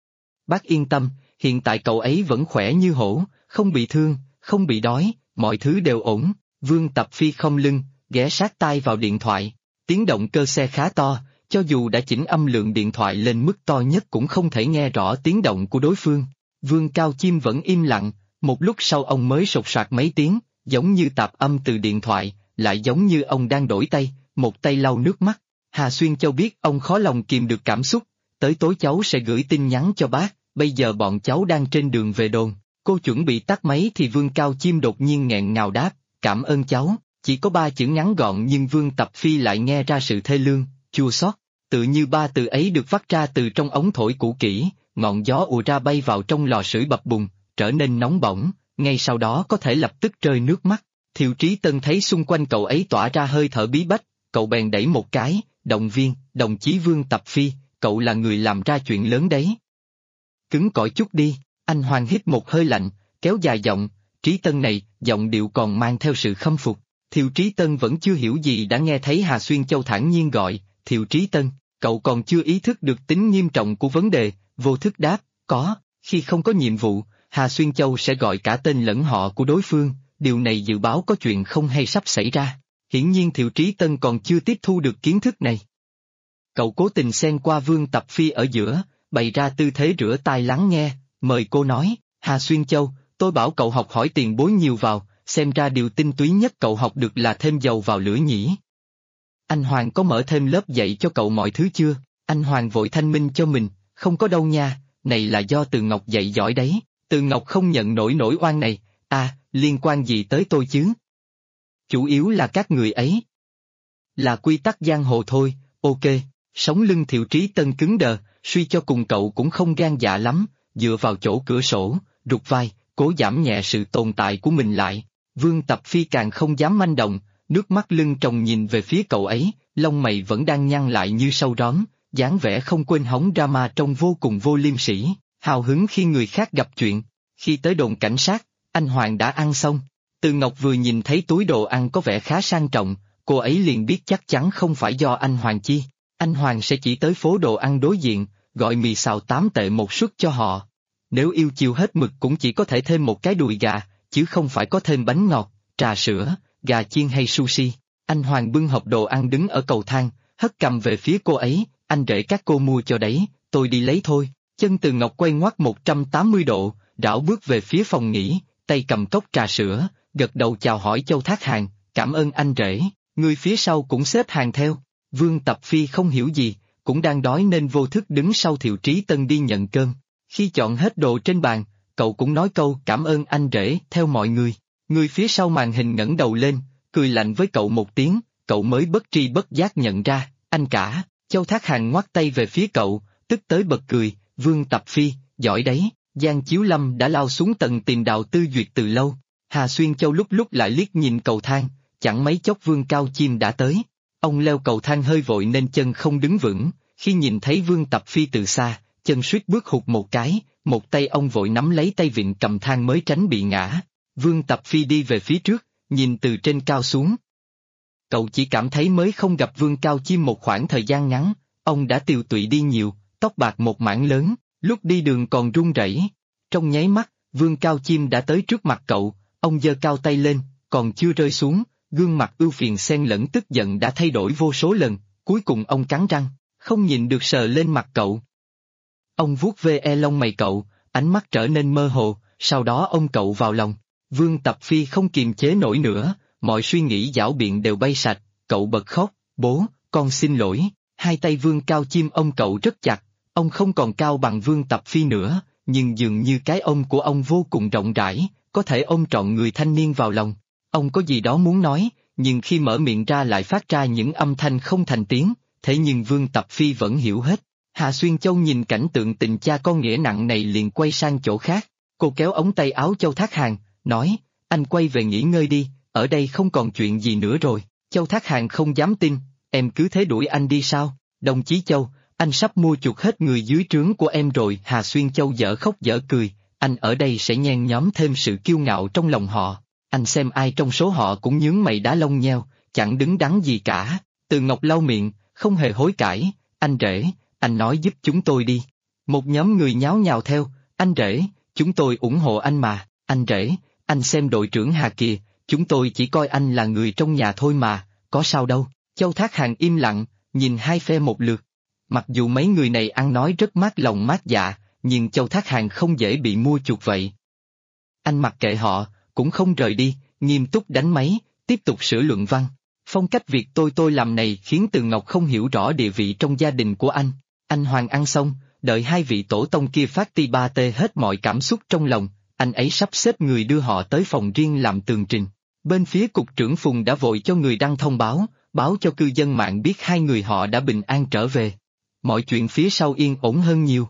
Bác yên tâm, hiện tại cậu ấy vẫn khỏe như hổ, không bị thương, không bị đói, mọi thứ đều ổn. Vương Tập Phi khom lưng, ghé sát tai vào điện thoại. Tiếng động cơ xe khá to, cho dù đã chỉnh âm lượng điện thoại lên mức to nhất cũng không thể nghe rõ tiếng động của đối phương. Vương Cao Chim vẫn im lặng, một lúc sau ông mới sột soạt mấy tiếng, giống như tạp âm từ điện thoại, lại giống như ông đang đổi tay, một tay lau nước mắt. Hà Xuyên Châu biết ông khó lòng kìm được cảm xúc, tới tối cháu sẽ gửi tin nhắn cho bác, bây giờ bọn cháu đang trên đường về đồn. Cô chuẩn bị tắt máy thì Vương Cao Chim đột nhiên nghẹn ngào đáp, cảm ơn cháu, chỉ có 3 chữ ngắn gọn nhưng Vương Tập Phi lại nghe ra sự thê lương, chua xót. Tự như 3 từ ấy được vắt ra từ trong ống thổi cũ kỹ, ngọn gió ùa ra bay vào trong lò sưởi bập bùng, trở nên nóng bỏng, ngay sau đó có thể lập tức rơi nước mắt. Thiệu Trí Tân thấy xung quanh cậu ấy tỏa ra hơi thở bí bách, cậu bèn đẩy một cái, động viên, đồng chí Vương Tập Phi, cậu là người làm ra chuyện lớn đấy. Cứng cỏi chút đi, anh Hoàng hít một hơi lạnh, kéo dài giọng, Trí Tân này, giọng điệu còn mang theo sự khâm phục. Thiệu Trí Tân vẫn chưa hiểu gì đã nghe thấy Hà Xuyên Châu thản nhiên gọi, Thiệu Trí Tân, cậu còn chưa ý thức được tính nghiêm trọng của vấn đề, vô thức đáp, có, khi không có nhiệm vụ, Hà Xuyên Châu sẽ gọi cả tên lẫn họ của đối phương, điều này dự báo có chuyện không hay sắp xảy ra. Hiển nhiên Thiệu Trí Tân còn chưa tiếp thu được kiến thức này. Cậu cố tình xen qua Vương Tập Phi ở giữa, bày ra tư thế rửa tai lắng nghe, mời cô nói, Hà Xuyên Châu, tôi bảo cậu học hỏi tiền bối nhiều vào, xem ra điều tinh túy nhất cậu học được là thêm dầu vào lửa nhỉ. Anh Hoàng có mở thêm lớp dạy cho cậu mọi thứ chưa? Anh Hoàng vội thanh minh cho mình, không có đâu nha, này là do Từ Ngọc dạy giỏi đấy, Từ Ngọc không nhận nổi nỗi oan này, liên quan gì tới tôi chứ? Chủ yếu là các người ấy. Là quy tắc giang hồ thôi, ok, sống lưng Thiệu Trí Tân cứng đờ, suy cho cùng cậu cũng không gan dạ lắm, dựa vào chỗ cửa sổ, rụt vai, cố giảm nhẹ sự tồn tại của mình lại. Vương Tập Phi càng không dám manh động, nước mắt lưng tròng nhìn về phía cậu ấy, lông mày vẫn đang nhăn lại như sâu róm, dáng vẻ không quên hóng drama trông vô cùng vô liêm sỉ, hào hứng khi người khác gặp chuyện. Khi tới đồn cảnh sát, anh Hoàng đã ăn xong. Từ Ngọc vừa nhìn thấy túi đồ ăn có vẻ khá sang trọng, cô ấy liền biết chắc chắn không phải do anh Hoàng chi. Anh Hoàng sẽ chỉ tới phố đồ ăn đối diện, gọi mì xào 8 tệ một suất cho họ. Nếu yêu chiều hết mực cũng chỉ có thể thêm một cái đùi gà, chứ không phải có thêm bánh ngọt, trà sữa, gà chiên hay sushi. Anh Hoàng bưng hộp đồ ăn đứng ở cầu thang, hất cầm về phía cô ấy, anh rể các cô mua cho đấy, tôi đi lấy thôi. Chân Từ Ngọc quay ngoắt 180 độ, rảo bước về phía phòng nghỉ, tay cầm cốc trà sữa, gật đầu chào hỏi Châu Thác Hàng, cảm ơn anh rể, người phía sau cũng xếp hàng theo. Vương Tập Phi không hiểu gì, cũng đang đói nên vô thức đứng sau Thiệu Trí Tân đi nhận cơm. Khi chọn hết đồ trên bàn, cậu cũng nói câu cảm ơn anh rể theo mọi người. Người phía sau màn hình ngẩng đầu lên, cười lạnh với cậu một tiếng, cậu mới bất tri bất giác nhận ra, anh cả. Châu Thác Hàng ngoắt tay về phía cậu, tức tới bật cười, Vương Tập Phi, giỏi đấy. Giang Chiếu Lâm đã lao xuống tầng tìm Đào Tư Duyệt từ lâu. Hà Xuyên Châu lúc lại liếc nhìn cầu thang, chẳng mấy chốc Vương Cao Chim đã tới. Ông leo cầu thang hơi vội nên chân không đứng vững, khi nhìn thấy Vương Tập Phi từ xa, chân suýt bước hụt một cái, một tay ông vội nắm lấy tay vịn cầm thang mới tránh bị ngã. Vương Tập Phi đi về phía trước, nhìn từ trên cao xuống. Cậu chỉ cảm thấy mới không gặp Vương Cao Chim một khoảng thời gian ngắn, ông đã tiều tụy đi nhiều, tóc bạc một mảng lớn, lúc đi đường còn run rẩy. Trong nháy mắt, Vương Cao Chim đã tới trước mặt cậu, ông giơ cao tay lên, còn chưa rơi xuống, gương mặt ưu phiền xen lẫn tức giận đã thay đổi vô số lần, cuối cùng ông cắn răng, không nhịn được sờ lên mặt cậu. Ông vuốt ve lông mày cậu, ánh mắt trở nên mơ hồ, sau đó ôm cậu vào lòng. Vương Tập Phi không kiềm chế nổi nữa, mọi suy nghĩ giảo biện đều bay sạch, cậu bật khóc, bố, con xin lỗi. Hai tay Vương Cao Chim ôm cậu rất chặt, ông không còn cao bằng Vương Tập Phi nữa, nhưng dường như cái ôm của ông vô cùng rộng rãi, có thể ôm trọn người thanh niên vào lòng. Ông có gì đó muốn nói, nhưng khi mở miệng ra lại phát ra những âm thanh không thành tiếng, thế nhưng Vương Tập Phi vẫn hiểu hết. Hà Xuyên Châu nhìn cảnh tượng tình cha con nghĩa nặng này liền quay sang chỗ khác, cô kéo ống tay áo Châu Thác Hàng, nói, anh quay về nghỉ ngơi đi, ở đây không còn chuyện gì nữa rồi. Châu Thác Hàng không dám tin, em cứ thế đuổi anh đi sao? Đồng chí Châu, anh sắp mua chuộc hết người dưới trướng của em rồi. Hà Xuyên Châu dở khóc dở cười, anh ở đây sẽ nhen nhóm thêm sự kiêu ngạo trong lòng họ. Anh xem ai trong số họ cũng nhướng mày đá lông nheo, chẳng đứng đắn gì cả. Từ Ngọc lau miệng, không hề hối cải, anh rể, anh nói giúp chúng tôi đi. Một nhóm người nháo nhào theo, anh rể, chúng tôi ủng hộ anh mà, anh rể, anh xem đội trưởng Hà kìa, chúng tôi chỉ coi anh là người trong nhà thôi mà, có sao đâu. Châu Thác Hàng im lặng, nhìn hai phe một lượt. Mặc dù mấy người này ăn nói rất mát lòng mát dạ, nhưng Châu Thác Hàng không dễ bị mua chuộc vậy. Anh mặc kệ họ, cũng không rời đi, nghiêm túc đánh máy, tiếp tục sửa luận văn. Phong cách việc tôi làm này khiến Từ Ngọc không hiểu rõ địa vị trong gia đình của anh. Anh Hoàng ăn xong, đợi hai vị tổ tông kia phát ti ba tê hết mọi cảm xúc trong lòng, anh ấy sắp xếp người đưa họ tới phòng riêng làm tường trình. Bên phía cục trưởng Phùng đã vội cho người đăng thông báo, báo cho cư dân mạng biết hai người họ đã bình an trở về. Mọi chuyện phía sau yên ổn hơn nhiều.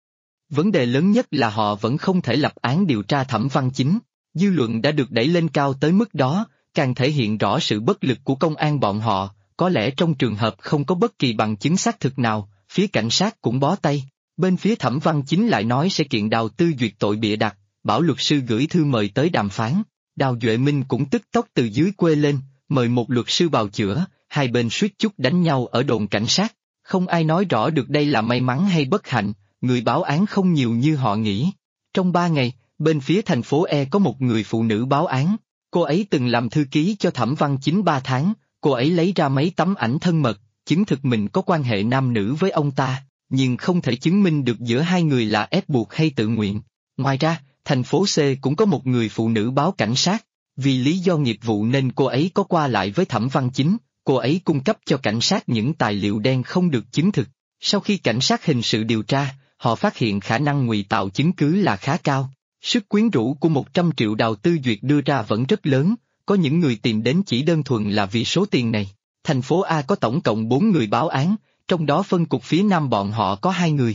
Vấn đề lớn nhất là họ vẫn không thể lập án điều tra Thẩm Văn Chính. Dư luận đã được đẩy lên cao tới mức đó, càng thể hiện rõ sự bất lực của công an bọn họ. Có lẽ trong trường hợp không có bất kỳ bằng chứng xác thực nào, phía cảnh sát cũng bó tay. Bên phía Thẩm Văn Chính lại nói sẽ kiện Đào Tư Duyệt tội bịa đặt, bảo luật sư gửi thư mời tới đàm phán. Đào Duệ Minh cũng tức tốc từ dưới quê lên, mời một luật sư bào chữa, hai bên suýt chút đánh nhau ở đồn cảnh sát. Không ai nói rõ được đây là may mắn hay bất hạnh, người báo án không nhiều như họ nghĩ. Trong 3 ngày, bên phía thành phố E có một người phụ nữ báo án. Cô ấy từng làm thư ký cho Thẩm Văn Chính 3 tháng, cô ấy lấy ra mấy tấm ảnh thân mật, chứng thực mình có quan hệ nam nữ với ông ta, nhưng không thể chứng minh được giữa hai người là ép buộc hay tự nguyện. Ngoài ra, thành phố C cũng có một người phụ nữ báo cảnh sát, vì lý do nghiệp vụ nên cô ấy có qua lại với Thẩm Văn Chính, cô ấy cung cấp cho cảnh sát những tài liệu đen không được chứng thực. Sau khi cảnh sát hình sự điều tra, họ phát hiện khả năng ngụy tạo chứng cứ là khá cao. Sức quyến rũ của 100 triệu Đào Tư Duyệt đưa ra vẫn rất lớn, có những người tìm đến chỉ đơn thuần là vì số tiền này. Thành phố A có tổng cộng 4 người báo án, trong đó phân cục phía Nam bọn họ có 2 người.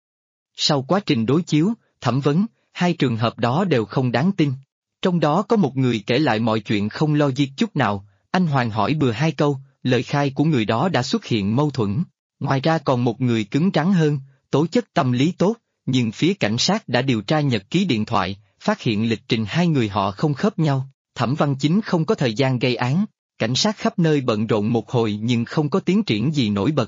Sau quá trình đối chiếu, thẩm vấn, hai trường hợp đó đều không đáng tin. Trong đó có một người kể lại mọi chuyện không lo logic chút nào, anh Hoàng hỏi bừa 2 câu, lời khai của người đó đã xuất hiện mâu thuẫn. Ngoài ra còn một người cứng rắn hơn, tố chất tâm lý tốt, nhưng phía cảnh sát đã điều tra nhật ký điện thoại, phát hiện lịch trình hai người họ không khớp nhau. Thẩm Văn Chính không có thời gian gây án, cảnh sát khắp nơi bận rộn một hồi nhưng không có tiến triển gì nổi bật.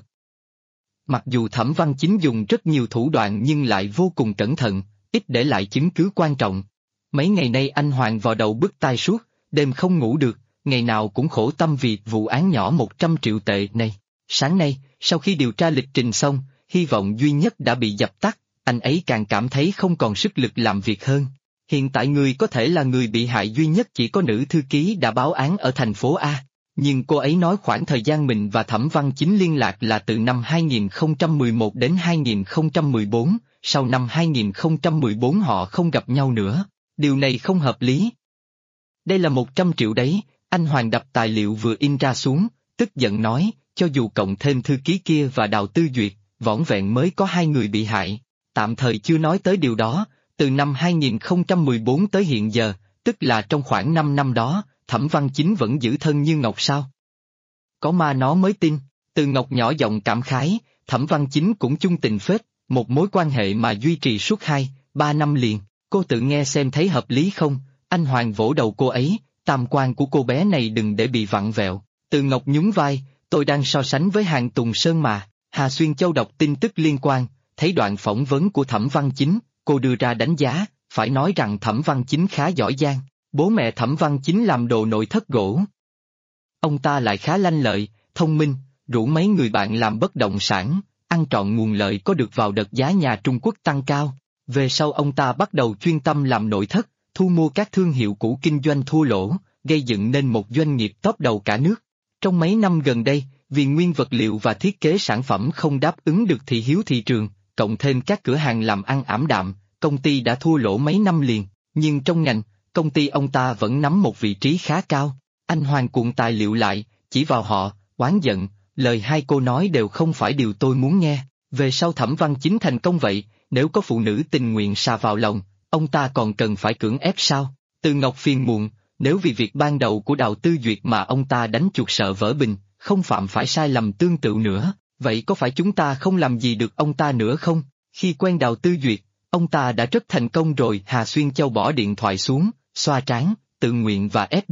Mặc dù Thẩm Văn Chính dùng rất nhiều thủ đoạn nhưng lại vô cùng cẩn thận, ít để lại chứng cứ quan trọng. Mấy ngày nay anh Hoàng vào đầu bứt tai suốt, đêm không ngủ được, ngày nào cũng khổ tâm vì vụ án nhỏ 100 triệu tệ này. Sáng nay, sau khi điều tra lịch trình xong, hy vọng duy nhất đã bị dập tắt, anh ấy càng cảm thấy không còn sức lực làm việc hơn. Hiện tại người có thể là người bị hại duy nhất chỉ có nữ thư ký đã báo án ở thành phố A, nhưng cô ấy nói khoảng thời gian mình và Thẩm Văn Chính liên lạc là từ năm 2011 đến 2014, sau năm 2014 họ không gặp nhau nữa, điều này không hợp lý. Đây là 100 triệu đấy, anh Hoàng đập tài liệu vừa in ra xuống, tức giận nói, cho dù cộng thêm thư ký kia và Đào Tư Duyệt, vỏn vẹn mới có 2 người bị hại, tạm thời chưa nói tới điều đó. Từ năm 2014 tới hiện giờ, tức là trong khoảng 5 năm đó, Thẩm Văn Chính vẫn giữ thân như ngọc sao? Có ma nó mới tin. Từ Ngọc nhỏ giọng cảm khái, Thẩm Văn Chính cũng chung tình phết, một mối quan hệ mà duy trì suốt 2-3 năm liền, cô tự nghe xem thấy hợp lý không? Anh Hoàng vỗ đầu cô ấy, tam quan của cô bé này đừng để bị vặn vẹo. Từ Ngọc nhún vai, tôi đang so sánh với Hàn Tùng Sơn mà. Hà Xuyên Châu đọc tin tức liên quan, thấy đoạn phỏng vấn của Thẩm Văn Chính. Cô đưa ra đánh giá, phải nói rằng Thẩm Văn Chính khá giỏi giang, bố mẹ Thẩm Văn Chính làm đồ nội thất gỗ. Ông ta lại khá lanh lợi, thông minh, rủ mấy người bạn làm bất động sản, ăn trọn nguồn lợi có được vào đợt giá nhà Trung Quốc tăng cao. Về sau ông ta bắt đầu chuyên tâm làm nội thất, thu mua các thương hiệu cũ kinh doanh thua lỗ, gây dựng nên một doanh nghiệp top đầu cả nước. Trong mấy năm gần đây, vì nguyên vật liệu và thiết kế sản phẩm không đáp ứng được thị hiếu thị trường, cộng thêm các cửa hàng làm ăn ảm đạm, công ty đã thua lỗ mấy năm liền, nhưng trong ngành, công ty ông ta vẫn nắm một vị trí khá cao. Anh Hoàng cuộn tài liệu lại, chỉ vào họ, oán giận, lời hai cô nói đều không phải điều tôi muốn nghe. Về sau Thẩm Văn Chính thành công vậy, nếu có phụ nữ tình nguyện sa vào lòng, ông ta còn cần phải cưỡng ép sao? Từ Ngọc phiền muộn, nếu vì việc ban đầu của Đào Tư Duyệt mà ông ta đánh chuột sợ vỡ bình, không phạm phải sai lầm tương tự nữa, vậy có phải chúng ta không làm gì được ông ta nữa không? Khi quen Đào Tư Duyệt, ông ta đã rất thành công rồi. Hà Xuyên Châu bỏ điện thoại xuống, xoa trán, tự nguyện và ép buộc,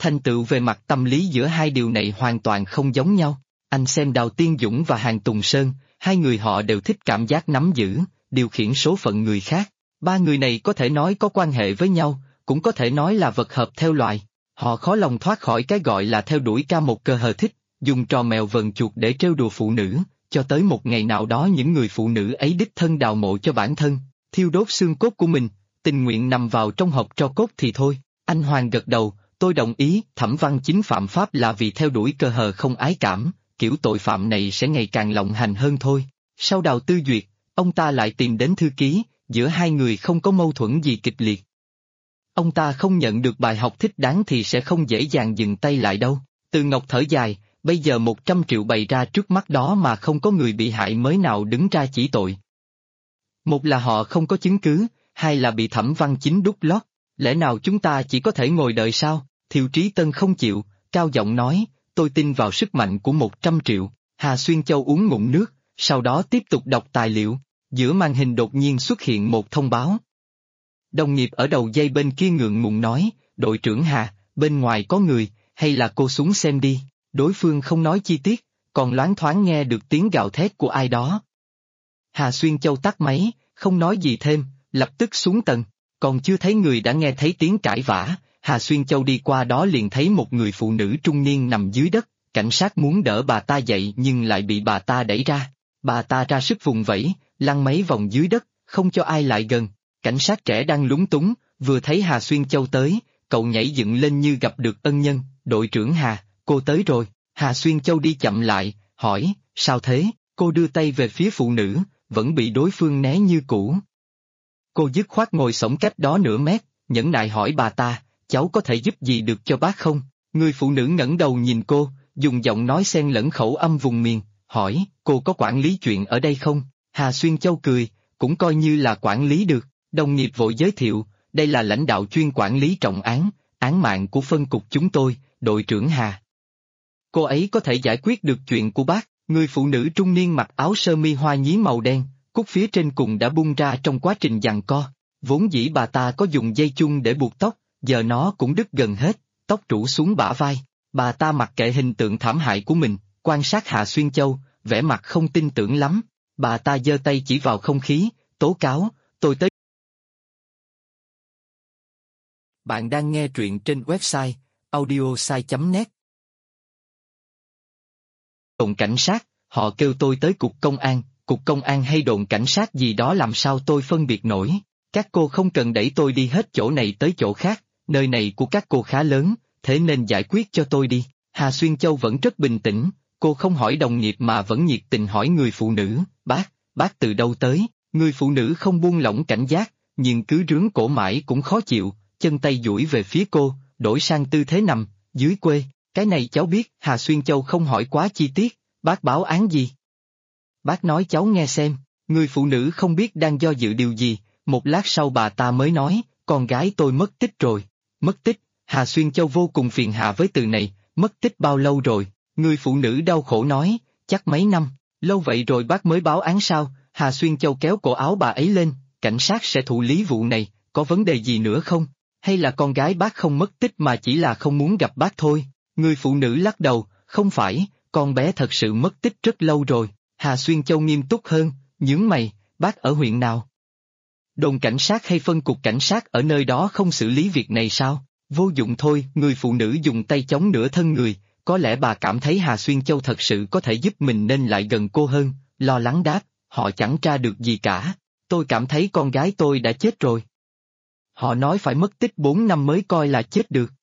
Thành tựu về mặt tâm lý giữa hai điều này hoàn toàn không giống nhau. Anh xem Đào Tiên Dũng và Hàn Tùng Sơn, hai người họ đều thích cảm giác nắm giữ, điều khiển số phận người khác. Ba người này có thể nói có quan hệ với nhau, cũng có thể nói là vật hợp theo loài. Họ khó lòng thoát khỏi cái gọi là theo đuổi ca một cơ hờ thích, dùng trò mèo vờn chuột để trêu đùa phụ nữ, cho tới một ngày nào đó những người phụ nữ ấy đích thân đào mộ cho bản thân, thiêu đốt xương cốt của mình, tình nguyện nằm vào trong hộp tro cốt thì thôi. Anh Hoàng gật đầu, tôi đồng ý. Thẩm Văn Chính phạm pháp là vì theo đuổi cơ hờ không ái cảm, kiểu tội phạm này sẽ ngày càng lộng hành hơn thôi. Sau Đào Tư Duyệt, ông ta lại tìm đến thư ký, giữa hai người không có mâu thuẫn gì kịch liệt. Ông ta không nhận được bài học thích đáng thì sẽ không dễ dàng dừng tay lại đâu. Từ Ngọc thở dài, bây giờ 100 triệu bày ra trước mắt đó mà không có người bị hại mới nào đứng ra chỉ tội. Một là họ không có chứng cứ, hai là bị Thẩm Văn Chính đút lót. Lẽ nào chúng ta chỉ có thể ngồi đợi sao? Thiệu Trí Tân không chịu, cao giọng nói, tôi tin vào sức mạnh của 100 triệu. Hà Xuyên Châu uống ngụm nước, sau đó tiếp tục đọc tài liệu. Giữa màn hình đột nhiên xuất hiện một thông báo. Đồng nghiệp ở đầu dây bên kia ngượng ngùng nói, đội trưởng Hà, bên ngoài có người, hay là cô xuống xem đi. Đối phương không nói chi tiết, còn loáng thoáng nghe được tiếng gào thét của ai đó. Hà Xuyên Châu tắt máy, không nói gì thêm, lập tức xuống tầng. Còn chưa thấy người đã nghe thấy tiếng cãi vã, Hà Xuyên Châu đi qua đó liền thấy một người phụ nữ trung niên nằm dưới đất, cảnh sát muốn đỡ bà ta dậy nhưng lại bị bà ta đẩy ra. Bà ta ra sức vùng vẫy, lăn mấy vòng dưới đất, không cho ai lại gần. Cảnh sát trẻ đang lúng túng, vừa thấy Hà Xuyên Châu tới, cậu nhảy dựng lên như gặp được ân nhân, đội trưởng Hà, cô tới rồi. Hà Xuyên Châu đi chậm lại, hỏi, sao thế? Cô đưa tay về phía phụ nữ, vẫn bị đối phương né như cũ. Cô dứt khoát ngồi xổm cách đó nửa mét, nhẫn nại hỏi bà ta, cháu có thể giúp gì được cho bác không? Người phụ nữ ngẩng đầu nhìn cô, dùng giọng nói xen lẫn khẩu âm vùng miền, hỏi, cô có quản lý chuyện ở đây không? Hà Xuyên Châu cười, cũng coi như là quản lý được. Đồng nghiệp vội giới thiệu, đây là lãnh đạo chuyên quản lý trọng án, án mạng của phân cục chúng tôi, đội trưởng Hà. Cô ấy có thể giải quyết được chuyện của bác. Người phụ nữ trung niên mặc áo sơ mi hoa nhí màu đen, cúc phía trên cùng đã bung ra trong quá trình giằng co. Vốn dĩ bà ta có dùng dây chun để buộc tóc, giờ nó cũng đứt gần hết, tóc rủ xuống bả vai. Bà ta mặc kệ hình tượng thảm hại của mình, quan sát Hà Xuyên Châu, vẻ mặt không tin tưởng lắm. Bà ta giơ tay chỉ vào không khí, tố cáo, tôi tới. Bạn đang nghe truyện trên website audiosai.net. Đồn cảnh sát, họ kêu tôi tới cục công an hay đồn cảnh sát gì đó làm sao tôi phân biệt nổi. Các cô không cần đẩy tôi đi hết chỗ này tới chỗ khác, nơi này của các cô khá lớn, thế nên giải quyết cho tôi đi. Hà Xuyên Châu vẫn rất bình tĩnh, cô không hỏi đồng nghiệp mà vẫn nhiệt tình hỏi người phụ nữ, bác từ đâu tới? Người phụ nữ không buông lỏng cảnh giác, nhưng cứ rướn cổ mãi cũng khó chịu, chân tay duỗi về phía cô, đổi sang tư thế nằm, dưới quê. Cái này cháu biết. Hà Xuyên Châu không hỏi quá chi tiết, bác báo án gì? Bác nói cháu nghe xem. Người phụ nữ không biết đang do dự điều gì, một lát sau bà ta mới nói, con gái tôi mất tích rồi. Mất tích? Hà Xuyên Châu vô cùng phiền hà với từ này, mất tích bao lâu rồi? Người phụ nữ đau khổ nói, chắc mấy năm. Lâu vậy rồi bác mới báo án sao? Hà Xuyên Châu kéo cổ áo bà ấy lên, cảnh sát sẽ thụ lý vụ này, có vấn đề gì nữa không? Hay là con gái bác không mất tích mà chỉ là không muốn gặp bác thôi? Người phụ nữ lắc đầu, không phải, con bé thật sự mất tích rất lâu rồi. Hà Xuyên Châu nghiêm túc hơn, nhướng mày, bác ở huyện nào? Đồn cảnh sát hay phân cục cảnh sát ở nơi đó không xử lý việc này sao? Vô dụng thôi. Người phụ nữ dùng tay chống nửa thân người, có lẽ bà cảm thấy Hà Xuyên Châu thật sự có thể giúp mình nên lại gần cô hơn, lo lắng đáp, họ chẳng tra được gì cả. Tôi cảm thấy con gái tôi đã chết rồi. Họ nói phải mất tích 4 năm mới coi là chết được.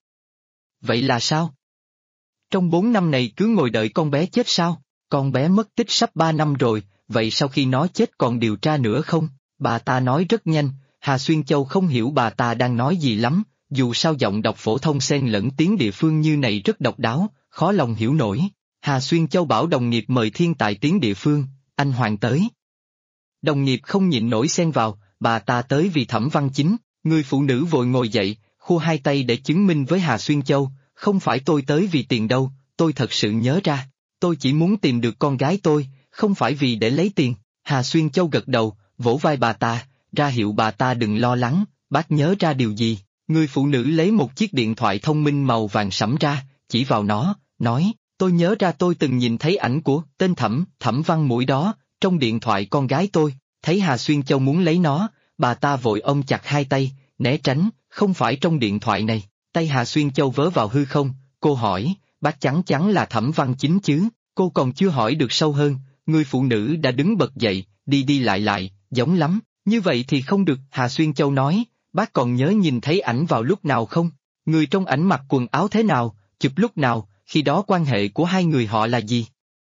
Vậy là sao? Trong 4 năm này cứ ngồi đợi con bé chết sao? Con bé mất tích sắp 3 năm rồi, vậy sau khi nó chết còn điều tra nữa không? Bà ta nói rất nhanh, Hà Xuyên Châu không hiểu bà ta đang nói gì lắm, dù sao giọng đọc phổ thông xen lẫn tiếng địa phương như này rất độc đáo, khó lòng hiểu nổi. Hà Xuyên Châu bảo đồng nghiệp mời thiên tài tiếng địa phương, anh Hoàng tới. Đồng nghiệp không nhịn nổi xen vào, bà ta tới vì Thẩm Văn Chính. Người phụ nữ vội ngồi dậy, khua hai tay để chứng minh với Hà Xuyên Châu, không phải tôi tới vì tiền đâu, tôi thật sự nhớ ra, tôi chỉ muốn tìm được con gái tôi, không phải vì để lấy tiền. Hà Xuyên Châu gật đầu, vỗ vai bà ta, ra hiệu bà ta đừng lo lắng, bác nhớ ra điều gì? Người phụ nữ lấy một chiếc điện thoại thông minh màu vàng sẫm ra, chỉ vào nó, nói, tôi nhớ ra tôi từng nhìn thấy ảnh của tên Thẩm Văn Mũi đó, trong điện thoại con gái tôi, thấy Hà Xuyên Châu muốn lấy nó, bà ta vội ôm chặt hai tay, né tránh, không phải trong điện thoại này, tay Hà Xuyên Châu vớ vào hư không, cô hỏi, bác chắn chắn là Thẩm Văn Chính chứ, cô còn chưa hỏi được sâu hơn, người phụ nữ đã đứng bật dậy, đi đi lại, giống lắm, như vậy thì không được, Hà Xuyên Châu nói, bác còn nhớ nhìn thấy ảnh vào lúc nào không, người trong ảnh mặc quần áo thế nào, chụp lúc nào, khi đó quan hệ của hai người họ là gì?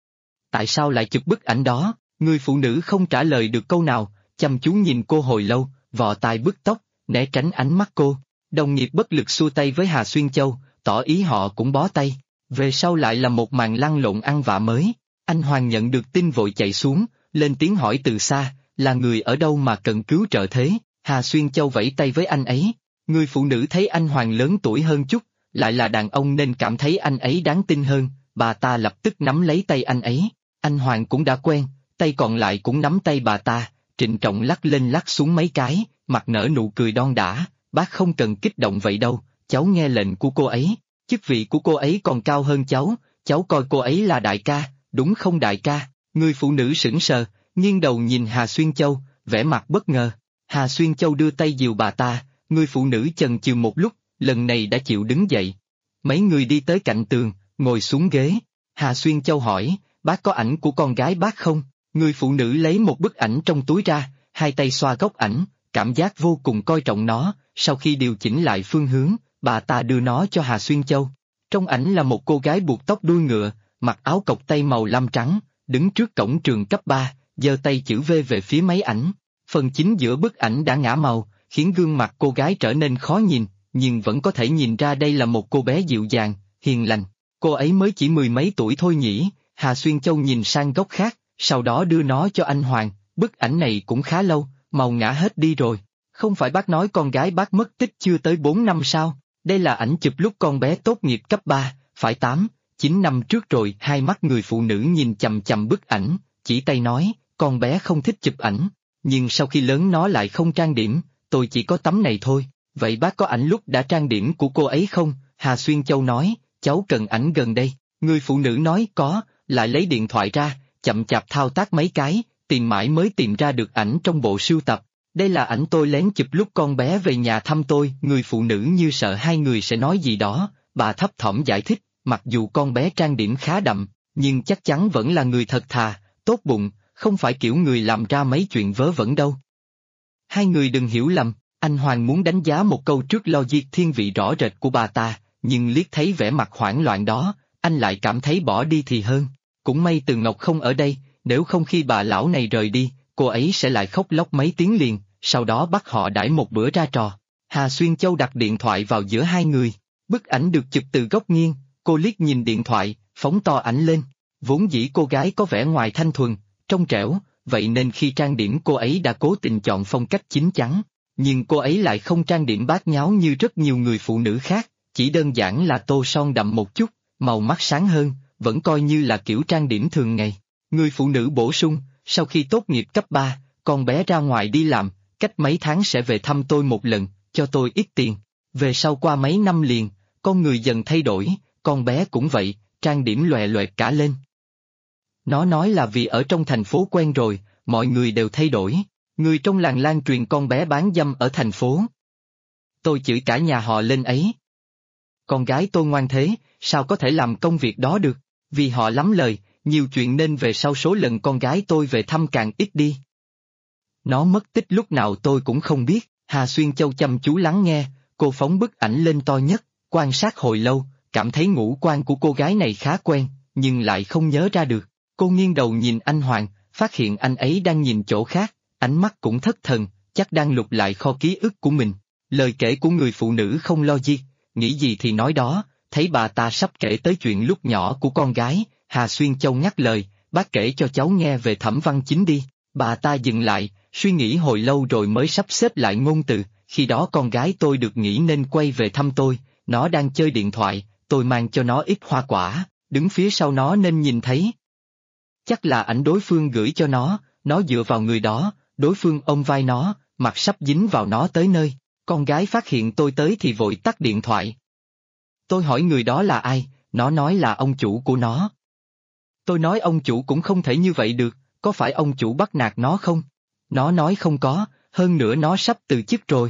Tại sao lại chụp bức ảnh đó? Người phụ nữ không trả lời được câu nào, chăm chú nhìn cô hồi lâu, vò tai bứt tóc, né tránh ánh mắt cô. Đồng nghiệp bất lực xua tay với Hà Xuyên Châu, tỏ ý họ cũng bó tay. Về sau lại là một màn lăn lộn ăn vạ mới. Anh Hoàng nhận được tin vội chạy xuống, lên tiếng hỏi từ xa, là người ở đâu mà cần cứu trợ thế? Hà Xuyên Châu vẫy tay với anh ấy. Người phụ nữ thấy anh Hoàng lớn tuổi hơn chút, lại là đàn ông nên cảm thấy anh ấy đáng tin hơn, bà ta lập tức nắm lấy tay anh ấy. Anh Hoàng cũng đã quen, tay còn lại cũng nắm tay bà ta, trịnh trọng lắc lên lắc xuống mấy cái, mặt nở nụ cười đon đả, bác không cần kích động vậy đâu, cháu nghe lệnh của cô ấy, chức vị của cô ấy còn cao hơn cháu coi cô ấy là đại ca, đúng không đại ca? Người phụ nữ sững sờ, nghiêng đầu nhìn Hà Xuyên Châu, vẻ mặt bất ngờ. Hà Xuyên Châu đưa tay dìu bà ta, người phụ nữ chần chừ một lúc, lần này đã chịu đứng dậy. Mấy người đi tới cạnh tường, ngồi xuống ghế. Hà Xuyên Châu hỏi, bác có ảnh của con gái bác không? Người phụ nữ lấy một bức ảnh trong túi ra, hai tay xoa góc ảnh, cảm giác vô cùng coi trọng nó, sau khi điều chỉnh lại phương hướng, bà ta đưa nó cho Hà Xuyên Châu. Trong ảnh là một cô gái buộc tóc đuôi ngựa, mặc áo cộc tay màu lam trắng, đứng trước cổng trường cấp 3, giơ tay chữ V về phía máy ảnh. Phần chính giữa bức ảnh đã ngả màu, khiến gương mặt cô gái trở nên khó nhìn, nhưng vẫn có thể nhìn ra đây là một cô bé dịu dàng, hiền lành. Cô ấy mới chỉ mười mấy tuổi thôi nhỉ? Hà Xuyên Châu nhìn sang góc khác, sau đó đưa nó cho anh Hoàng, bức ảnh này cũng khá lâu, màu ngã hết đi rồi. Không phải bác nói con gái bác mất tích chưa tới 4 năm sao? Đây là ảnh chụp lúc con bé tốt nghiệp cấp 3, phải 8, 9 năm trước rồi. Hai mắt người phụ nữ nhìn chằm chằm bức ảnh, chỉ tay nói, con bé không thích chụp ảnh, nhưng sau khi lớn nó lại không trang điểm, tôi chỉ có tấm này thôi. Vậy bác có ảnh lúc đã trang điểm của cô ấy không? Hà Xuyên Châu nói, cháu cần ảnh gần đây. Người phụ nữ nói có, lại lấy điện thoại ra, chậm chạp thao tác mấy cái, tìm mãi mới tìm ra được ảnh trong bộ sưu tập. Đây là ảnh tôi lén chụp lúc con bé về nhà thăm tôi. Người phụ nữ như sợ hai người sẽ nói gì đó, bà thấp thỏm giải thích, mặc dù con bé trang điểm khá đậm, nhưng chắc chắn vẫn là người thật thà, tốt bụng, không phải kiểu người làm ra mấy chuyện vớ vẩn đâu. Hai người đừng hiểu lầm, anh Hoàng muốn đánh giá một câu trước logic thiên vị rõ rệt của bà ta, nhưng liếc thấy vẻ mặt hoảng loạn đó, anh lại cảm thấy bỏ đi thì hơn. Cũng may Từ Ngọc không ở đây, nếu không khi bà lão này rời đi, cô ấy sẽ lại khóc lóc mấy tiếng liền, sau đó bắt họ đãi một bữa ra trò. Hà Xuyên Châu đặt điện thoại vào giữa hai người, bức ảnh được chụp từ góc nghiêng, cô liếc nhìn điện thoại, phóng to ảnh lên. Vốn dĩ cô gái có vẻ ngoài thanh thuần, trong trẻo, vậy nên khi trang điểm cô ấy đã cố tình chọn phong cách chín chắn, nhưng cô ấy lại không trang điểm bát nháo như rất nhiều người phụ nữ khác, chỉ đơn giản là tô son đậm một chút, màu mắt sáng hơn, vẫn coi như là kiểu trang điểm thường ngày. Người phụ nữ bổ sung, sau khi tốt nghiệp cấp 3, con bé ra ngoài đi làm, cách mấy tháng sẽ về thăm tôi một lần, cho tôi ít tiền. Về sau qua mấy năm liền, con người dần thay đổi, con bé cũng vậy, trang điểm lòe loẹt cả lên. Nó nói là vì ở trong thành phố quen rồi, mọi người đều thay đổi, người trong làng lan truyền con bé bán dâm ở thành phố. Tôi chửi cả nhà họ lên ấy. Con gái tôi ngoan thế, sao có thể làm công việc đó được, vì họ lắm lời, nhiều chuyện nên về sau số lần con gái tôi về thăm càng ít đi. Nó mất tích lúc nào tôi cũng không biết. Hà Xuyên Châu chăm chú lắng nghe, cô phóng bức ảnh lên to nhất, quan sát hồi lâu, cảm thấy ngũ quan của cô gái này khá quen, nhưng lại không nhớ ra được. Cô nghiêng đầu nhìn anh Hoàng, phát hiện anh ấy đang nhìn chỗ khác, ánh mắt cũng thất thần, chắc đang lục lại kho ký ức của mình. Lời kể của người phụ nữ không logic, nghĩ gì thì nói đó, thấy bà ta sắp kể tới chuyện lúc nhỏ của con gái, Hà Xuyên Châu ngắt lời, bác kể cho cháu nghe về Thẩm Văn Chính đi. Bà ta dừng lại, suy nghĩ hồi lâu rồi mới sắp xếp lại ngôn từ, khi đó con gái tôi được nghỉ nên quay về thăm tôi, nó đang chơi điện thoại, tôi mang cho nó ít hoa quả, đứng phía sau nó nên nhìn thấy. Chắc là ảnh đối phương gửi cho nó dựa vào người đó, đối phương ôm vai nó, mặt sắp dính vào nó tới nơi. Con gái phát hiện tôi tới thì vội tắt điện thoại. Tôi hỏi người đó là ai, nó nói là ông chủ của nó. Tôi nói ông chủ cũng không thể như vậy được, có phải ông chủ bắt nạt nó không? Nó nói không có, hơn nữa nó sắp từ chức rồi.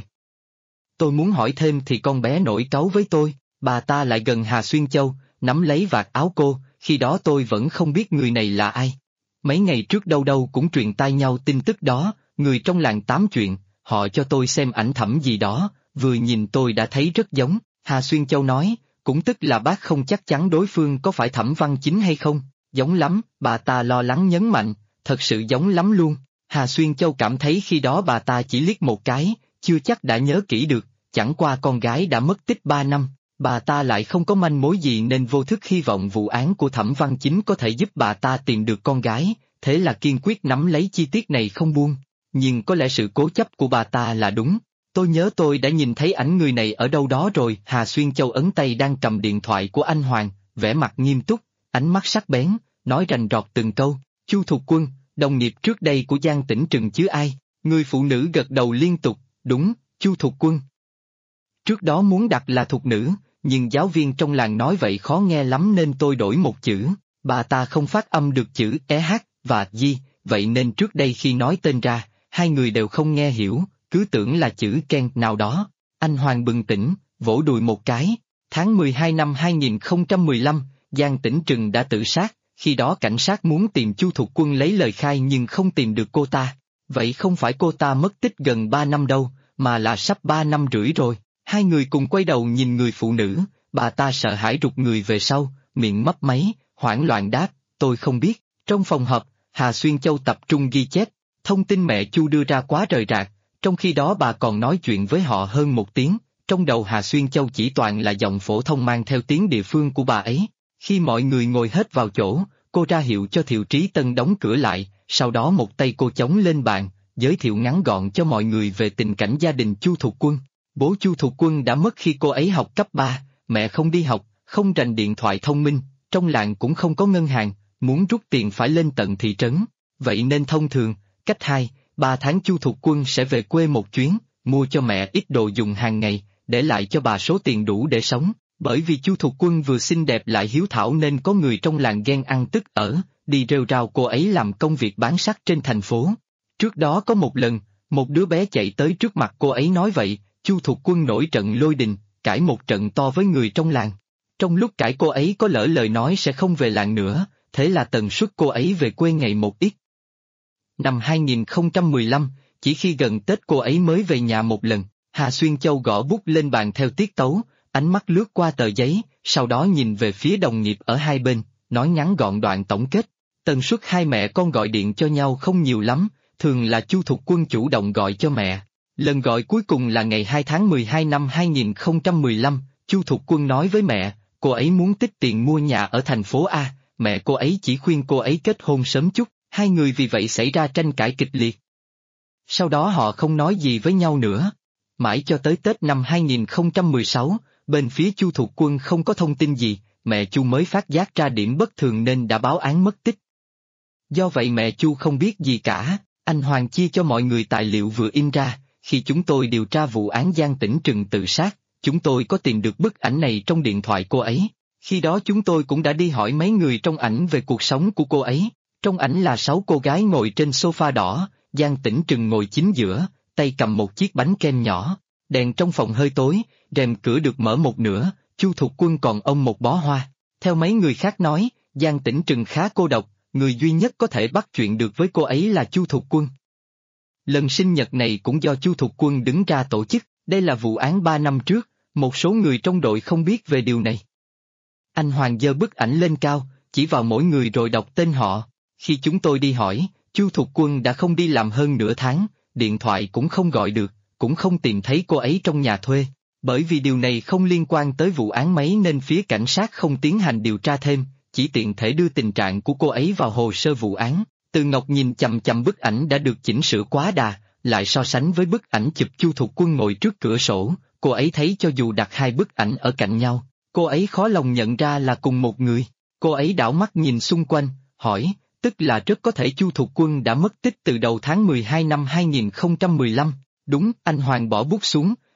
Tôi muốn hỏi thêm thì con bé nổi cáu với tôi, bà ta lại gần Hà Xuyên Châu, nắm lấy vạt áo cô, khi đó tôi vẫn không biết người này là ai. Mấy ngày trước đâu đâu cũng truyền tai nhau tin tức đó, người trong làng tám chuyện, họ cho tôi xem ảnh Thẩm gì đó, vừa nhìn tôi đã thấy rất giống. Hà Xuyên Châu nói, cũng tức là bác không chắc chắn đối phương có phải Thẩm Văn Chính hay không, giống lắm, bà ta lo lắng nhấn mạnh, thật sự giống lắm luôn. Hà Xuyên Châu cảm thấy khi đó bà ta chỉ liếc một cái, chưa chắc đã nhớ kỹ được, chẳng qua con gái đã mất tích 3 năm, bà ta lại không có manh mối gì nên vô thức hy vọng vụ án của Thẩm Văn Chính có thể giúp bà ta tìm được con gái, thế là kiên quyết nắm lấy chi tiết này không buông. Nhưng có lẽ sự cố chấp của bà ta là đúng. Tôi nhớ tôi đã nhìn thấy ảnh người này ở đâu đó rồi. Hà Xuyên Châu ấn tay đang cầm điện thoại của anh Hoàng, vẻ mặt nghiêm túc, ánh mắt sắc bén, nói rành rọt từng câu. Chu Thục Quân, đồng nghiệp trước đây của Giang Tĩnh Trừng chứ ai? Người phụ nữ gật đầu liên tục, đúng, Chu Thục Quân. Trước đó muốn đặt là Thục Nữ, nhưng giáo viên trong làng nói vậy khó nghe lắm nên tôi đổi một chữ. Bà ta không phát âm được chữ EH và Di, vậy nên trước đây khi nói tên ra, hai người đều không nghe hiểu, cứ tưởng là chữ Ken nào đó. Anh Hoàng bừng tỉnh, vỗ đùi một cái. Tháng 12 năm 2015, Giang Tĩnh Trừng đã tự sát, khi đó cảnh sát muốn tìm Chu Thục Quân lấy lời khai nhưng không tìm được cô ta. Vậy không phải cô ta mất tích gần 3 năm đâu, mà là sắp 3 năm rưỡi rồi. Hai người cùng quay đầu nhìn người phụ nữ, bà ta sợ hãi rụt người về sau, miệng mấp máy, hoảng loạn đáp, tôi không biết. Trong phòng họp, Hà Xuyên Châu tập trung ghi chép, thông tin mẹ Chu đưa ra quá rời rạc, trong khi đó bà còn nói chuyện với họ hơn 1 tiếng, trong đầu Hà Xuyên Châu chỉ toàn là giọng phổ thông mang theo tiếng địa phương của bà ấy. Khi mọi người ngồi hết vào chỗ, cô ra hiệu cho Thiệu Trí Tân đóng cửa lại, sau đó một tay cô chống lên bàn, giới thiệu ngắn gọn cho mọi người về tình cảnh gia đình Chu Thục Quân. Bố Chu Thục Quân đã mất khi cô ấy học cấp 3, mẹ không đi học, không rành điện thoại thông minh, trong làng cũng không có ngân hàng, muốn rút tiền phải lên tận thị trấn. Vậy nên thông thường, cách 2-3 tháng Chu Thục Quân sẽ về quê một chuyến, mua cho mẹ ít đồ dùng hàng ngày, để lại cho bà số tiền đủ để sống. Bởi vì Chu Thục Quân vừa xinh đẹp lại hiếu thảo nên có người trong làng ghen ăn tức ở, đi rêu rao cô ấy làm công việc bán sắt trên thành phố. Trước đó có một lần, một đứa bé chạy tới trước mặt cô ấy nói vậy, Chu Thục Quân nổi trận lôi đình, cãi một trận to với người trong làng. Trong lúc cãi cô ấy có lỡ lời nói sẽ không về làng nữa, thế là tần suất cô ấy về quê ngày một ít. Năm 2015, chỉ khi gần Tết cô ấy mới về nhà một lần. Hà Xuyên Châu gõ bút lên bàn theo tiết tấu, ánh mắt lướt qua tờ giấy, sau đó nhìn về phía đồng nghiệp ở hai bên, nói ngắn gọn đoạn tổng kết. Tần suất hai mẹ con gọi điện cho nhau không nhiều lắm, thường là Chu Thục Quân chủ động gọi cho mẹ. Lần gọi cuối cùng là ngày 2 tháng 12 năm 2015, Chu Thục Quân nói với mẹ, cô ấy muốn tích tiền mua nhà ở thành phố A, mẹ cô ấy chỉ khuyên cô ấy kết hôn sớm chút, hai người vì vậy xảy ra tranh cãi kịch liệt. Sau đó họ không nói gì với nhau nữa. Mãi cho tới Tết năm 2016, bên phía Chu Thục Quân không có thông tin gì, mẹ Chu mới phát giác ra điểm bất thường nên đã báo án mất tích. Do vậy mẹ Chu không biết gì cả, anh Hoàng chia cho mọi người tài liệu vừa in ra, khi chúng tôi điều tra vụ án Giang Tĩnh Trừng tự sát, chúng tôi có tìm được bức ảnh này trong điện thoại cô ấy. Khi đó chúng tôi cũng đã đi hỏi mấy người trong ảnh về cuộc sống của cô ấy. Trong ảnh là 6 cô gái ngồi trên sofa đỏ, Giang Tĩnh Trừng ngồi chính giữa, tay cầm một chiếc bánh kem nhỏ. Đèn trong phòng hơi tối, rèm cửa được mở một nửa, Chu Thục Quân còn ôm một bó hoa. Theo mấy người khác nói, Giang Tĩnh Trừng khá cô độc, người duy nhất có thể bắt chuyện được với cô ấy là Chu Thục Quân. Lần sinh nhật này cũng do Chu Thục Quân đứng ra tổ chức, đây là vụ án 3 năm trước, một số người trong đội không biết về điều này. Anh Hoàng giơ bức ảnh lên cao, chỉ vào mỗi người rồi đọc tên họ. Khi chúng tôi đi hỏi, Chu Thục Quân đã không đi làm hơn nửa tháng, điện thoại cũng không gọi được, cũng không tìm thấy cô ấy trong nhà thuê. Bởi vì điều này không liên quan tới vụ án mấy nên phía cảnh sát không tiến hành điều tra thêm, chỉ tiện thể đưa tình trạng của cô ấy vào hồ sơ vụ án. Từ Ngọc nhìn chằm chằm bức ảnh đã được chỉnh sửa quá đà, lại so sánh với bức ảnh chụp Chu Thục Quân ngồi trước cửa sổ, cô ấy thấy cho dù đặt hai bức ảnh ở cạnh nhau, cô ấy khó lòng nhận ra là cùng một người. Cô ấy đảo mắt nhìn xung quanh, hỏi, tức là rất có thể Chu Thục Quân đã mất tích từ đầu tháng 12 năm 2015. Đúng, anh Hoàng bỏ bút xuống,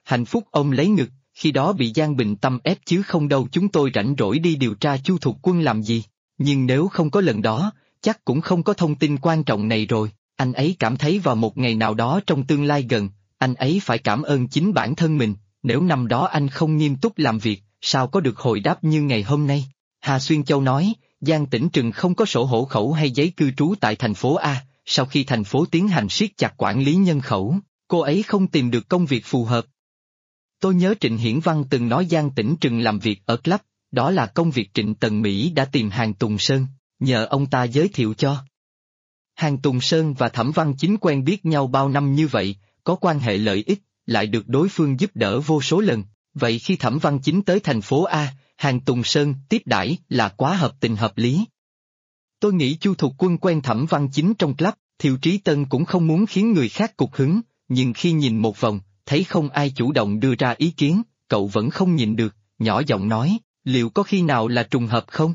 Hạnh phúc ông lấy ngực, khi đó bị Giang Bình Tâm ép chứ không đâu chúng tôi rảnh rỗi đi điều tra Chu Thục Quân làm gì, nhưng nếu không có lần đó, chắc cũng không có thông tin quan trọng này rồi, anh ấy cảm thấy vào một ngày nào đó trong tương lai gần, anh ấy phải cảm ơn chính bản thân mình, nếu năm đó anh không nghiêm túc làm việc, sao có được hồi đáp như ngày hôm nay. Hà Xuyên Châu nói, Giang Tĩnh Trừng không có sổ hộ khẩu hay giấy cư trú tại thành phố A, sau khi thành phố tiến hành siết chặt quản lý nhân khẩu, cô ấy không tìm được công việc phù hợp. Tôi nhớ Trịnh Hiển Văn từng nói Giang Tĩnh Trừng làm việc ở club, đó là công việc Trịnh Tần Mỹ đã tìm Hàn Tùng Sơn, nhờ ông ta giới thiệu cho. Hàn Tùng Sơn và Thẩm Văn Chính quen biết nhau bao năm như vậy, có quan hệ lợi ích, lại được đối phương giúp đỡ vô số lần, vậy khi Thẩm Văn Chính tới thành phố A, Hàn Tùng Sơn tiếp đãi là quá hợp tình hợp lý. Tôi nghĩ Chu Thục Quân quen Thẩm Văn Chính trong club, Thiệu Trí Tân cũng không muốn khiến người khác cục hứng, nhưng khi nhìn một vòng, thấy không ai chủ động đưa ra ý kiến, cậu vẫn không nhìn được, nhỏ giọng nói, liệu có khi nào là trùng hợp không?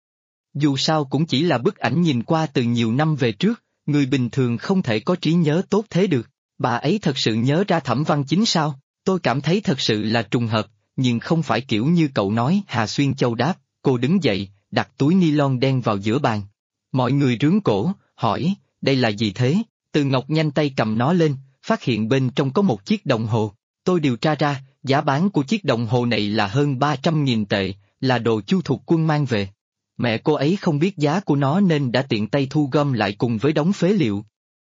Dù sao cũng chỉ là bức ảnh nhìn qua từ nhiều năm về trước, người bình thường không thể có trí nhớ tốt thế được. Bà ấy thật sự nhớ ra Thẩm Văn Chính sao? Tôi cảm thấy thật sự là trùng hợp, nhưng không phải kiểu như cậu nói. Hà Xuyên Châu đáp, cô đứng dậy, đặt túi ni lon đen vào giữa bàn. Mọi người rướn cổ, hỏi, đây là gì thế? Từ Ngọc nhanh tay cầm nó lên, phát hiện bên trong có một chiếc đồng hồ. Tôi điều tra ra, giá bán của chiếc đồng hồ này là hơn 300.000 tệ, là đồ Chu Thục Quân mang về. Mẹ cô ấy không biết giá của nó nên đã tiện tay thu gom lại cùng với đống phế liệu.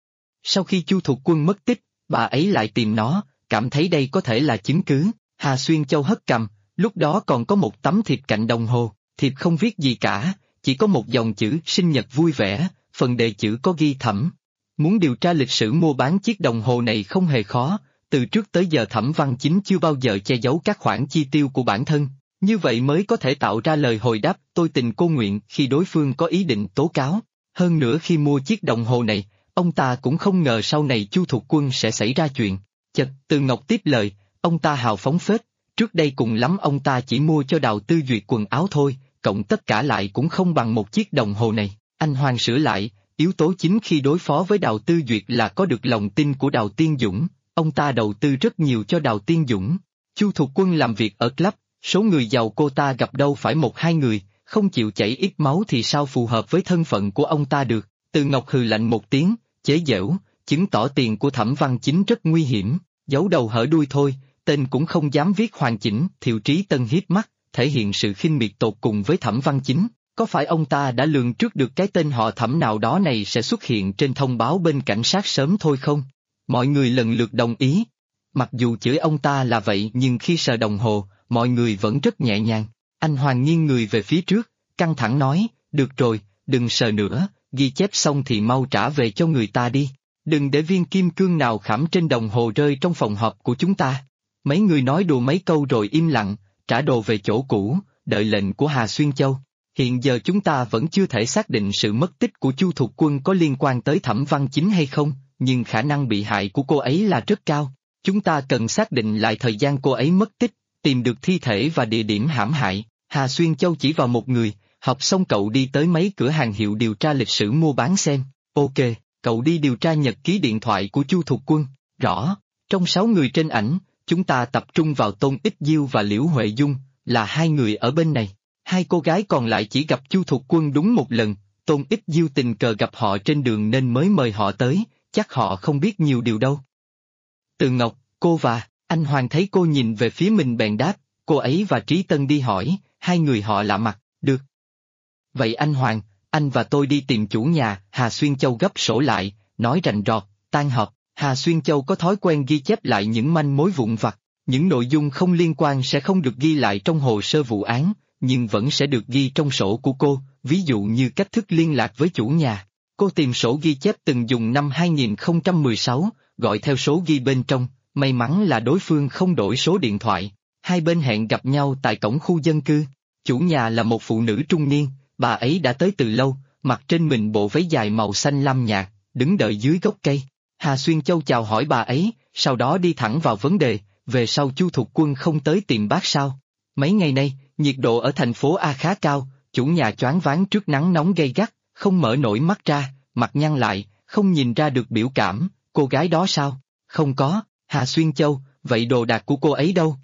Sau khi Chu Thục Quân mất tích, bà ấy lại tìm nó, cảm thấy đây có thể là chứng cứ. Hà Xuyên Châu hất cằm, lúc đó còn có một tấm thiệp cạnh đồng hồ, thiệp không viết gì cả, chỉ có một dòng chữ sinh nhật vui vẻ, phần đề chữ có ghi Thẩm. Muốn điều tra lịch sử mua bán chiếc đồng hồ này không hề khó, từ trước tới giờ Thẩm Văn Chính chưa bao giờ che giấu các khoản chi tiêu của bản thân, như vậy mới có thể tạo ra lời hồi đáp tôi tình cô nguyện khi đối phương có ý định tố cáo. Hơn nữa khi mua chiếc đồng hồ này, ông ta cũng không ngờ sau này Chu Thục Quân sẽ xảy ra chuyện. Chật, Từ Ngọc tiếp lời, ông ta hào phóng phết, trước đây cùng lắm ông ta chỉ mua cho Đào Tư Duyệt quần áo thôi, cộng tất cả lại cũng không bằng một chiếc đồng hồ này. Anh Hoàng sửa lại, yếu tố chính khi đối phó với Đào Tư Duyệt là có được lòng tin của Đào Tiên Dũng, ông ta đầu tư rất nhiều cho Đào Tiên Dũng. Chu Thục Quân làm việc ở club, số người giàu cô ta gặp đâu phải một hai người, không chịu chảy ít máu thì sao phù hợp với thân phận của ông ta được. Từ Ngọc hừ lạnh một tiếng, chế giễu, chứng tỏ tiền của Thẩm Văn Chính rất nguy hiểm, giấu đầu hở đuôi thôi, tên cũng không dám viết hoàn chỉnh. Thiệu Trí Tân hiếp mắt, thể hiện sự khinh miệt tột cùng với Thẩm Văn Chính, có phải ông ta đã lường trước được cái tên họ Thẩm nào đó này sẽ xuất hiện trên thông báo bên cảnh sát sớm thôi không? Mọi người lần lượt đồng ý. Mặc dù chửi ông ta là vậy nhưng khi sờ đồng hồ, mọi người vẫn rất nhẹ nhàng. Anh Hoàng nghiêng người về phía trước, căng thẳng nói, được rồi, đừng sờ nữa, ghi chép xong thì mau trả về cho người ta đi. Đừng để viên kim cương nào khảm trên đồng hồ rơi trong phòng họp của chúng ta. Mấy người nói đùa mấy câu rồi im lặng, trả đồ về chỗ cũ, đợi lệnh của Hà Xuyên Châu. Hiện giờ chúng ta vẫn chưa thể xác định sự mất tích của Chu Thục Quân có liên quan tới Thẩm Văn Chính hay không, nhưng khả năng bị hại của cô ấy là rất cao. Chúng ta cần xác định lại thời gian cô ấy mất tích, tìm được thi thể và địa điểm hãm hại. Hà Xuyên Châu chỉ vào một người, học xong cậu đi tới mấy cửa hàng hiệu điều tra lịch sử mua bán xem. Ok, cậu đi điều tra nhật ký điện thoại của Chu Thục Quân. Rõ, trong 6 người trên ảnh, chúng ta tập trung vào Tôn Ích Diêu và Liễu Huệ Dung, là 2 người ở bên này. 2 cô gái còn lại chỉ gặp Chu Thục Quân đúng một lần, Tôn Ích Diêu tình cờ gặp họ trên đường nên mới mời họ tới, chắc họ không biết nhiều điều đâu. Từ Ngọc, cô và, anh Hoàng thấy cô nhìn về phía mình bèn đáp, cô ấy và Trí Tân đi hỏi, 2 người họ lạ mặt, được. Vậy anh Hoàng, anh và tôi đi tìm chủ nhà. Hà Xuyên Châu gấp sổ lại, nói rành rọt, tan họp. Hà Xuyên Châu có thói quen ghi chép lại những manh mối vụn vặt, những nội dung không liên quan sẽ không được ghi lại trong hồ sơ vụ án, nhưng vẫn sẽ được ghi trong sổ của cô, ví dụ như cách thức liên lạc với chủ nhà. Cô tìm sổ ghi chép từng dùng năm 2016, gọi theo số ghi bên trong, may mắn là đối phương không đổi số điện thoại. Hai bên hẹn gặp nhau tại cổng khu dân cư. Chủ nhà là một phụ nữ trung niên, bà ấy đã tới từ lâu, mặc trên mình bộ váy dài màu xanh lam nhạt, đứng đợi dưới gốc cây. Hà Xuyên Châu chào hỏi bà ấy, sau đó đi thẳng vào vấn đề, về sau Chu Thục Quân không tới tìm bác sao? Mấy ngày nay, nhiệt độ ở thành phố A khá cao, chủ nhà choáng váng trước nắng nóng gay gắt, không mở nổi mắt ra, mặt nhăn lại, không nhìn ra được biểu cảm. Cô gái đó sao? Không có. Hà Xuyên Châu, vậy đồ đạc của cô ấy đâu?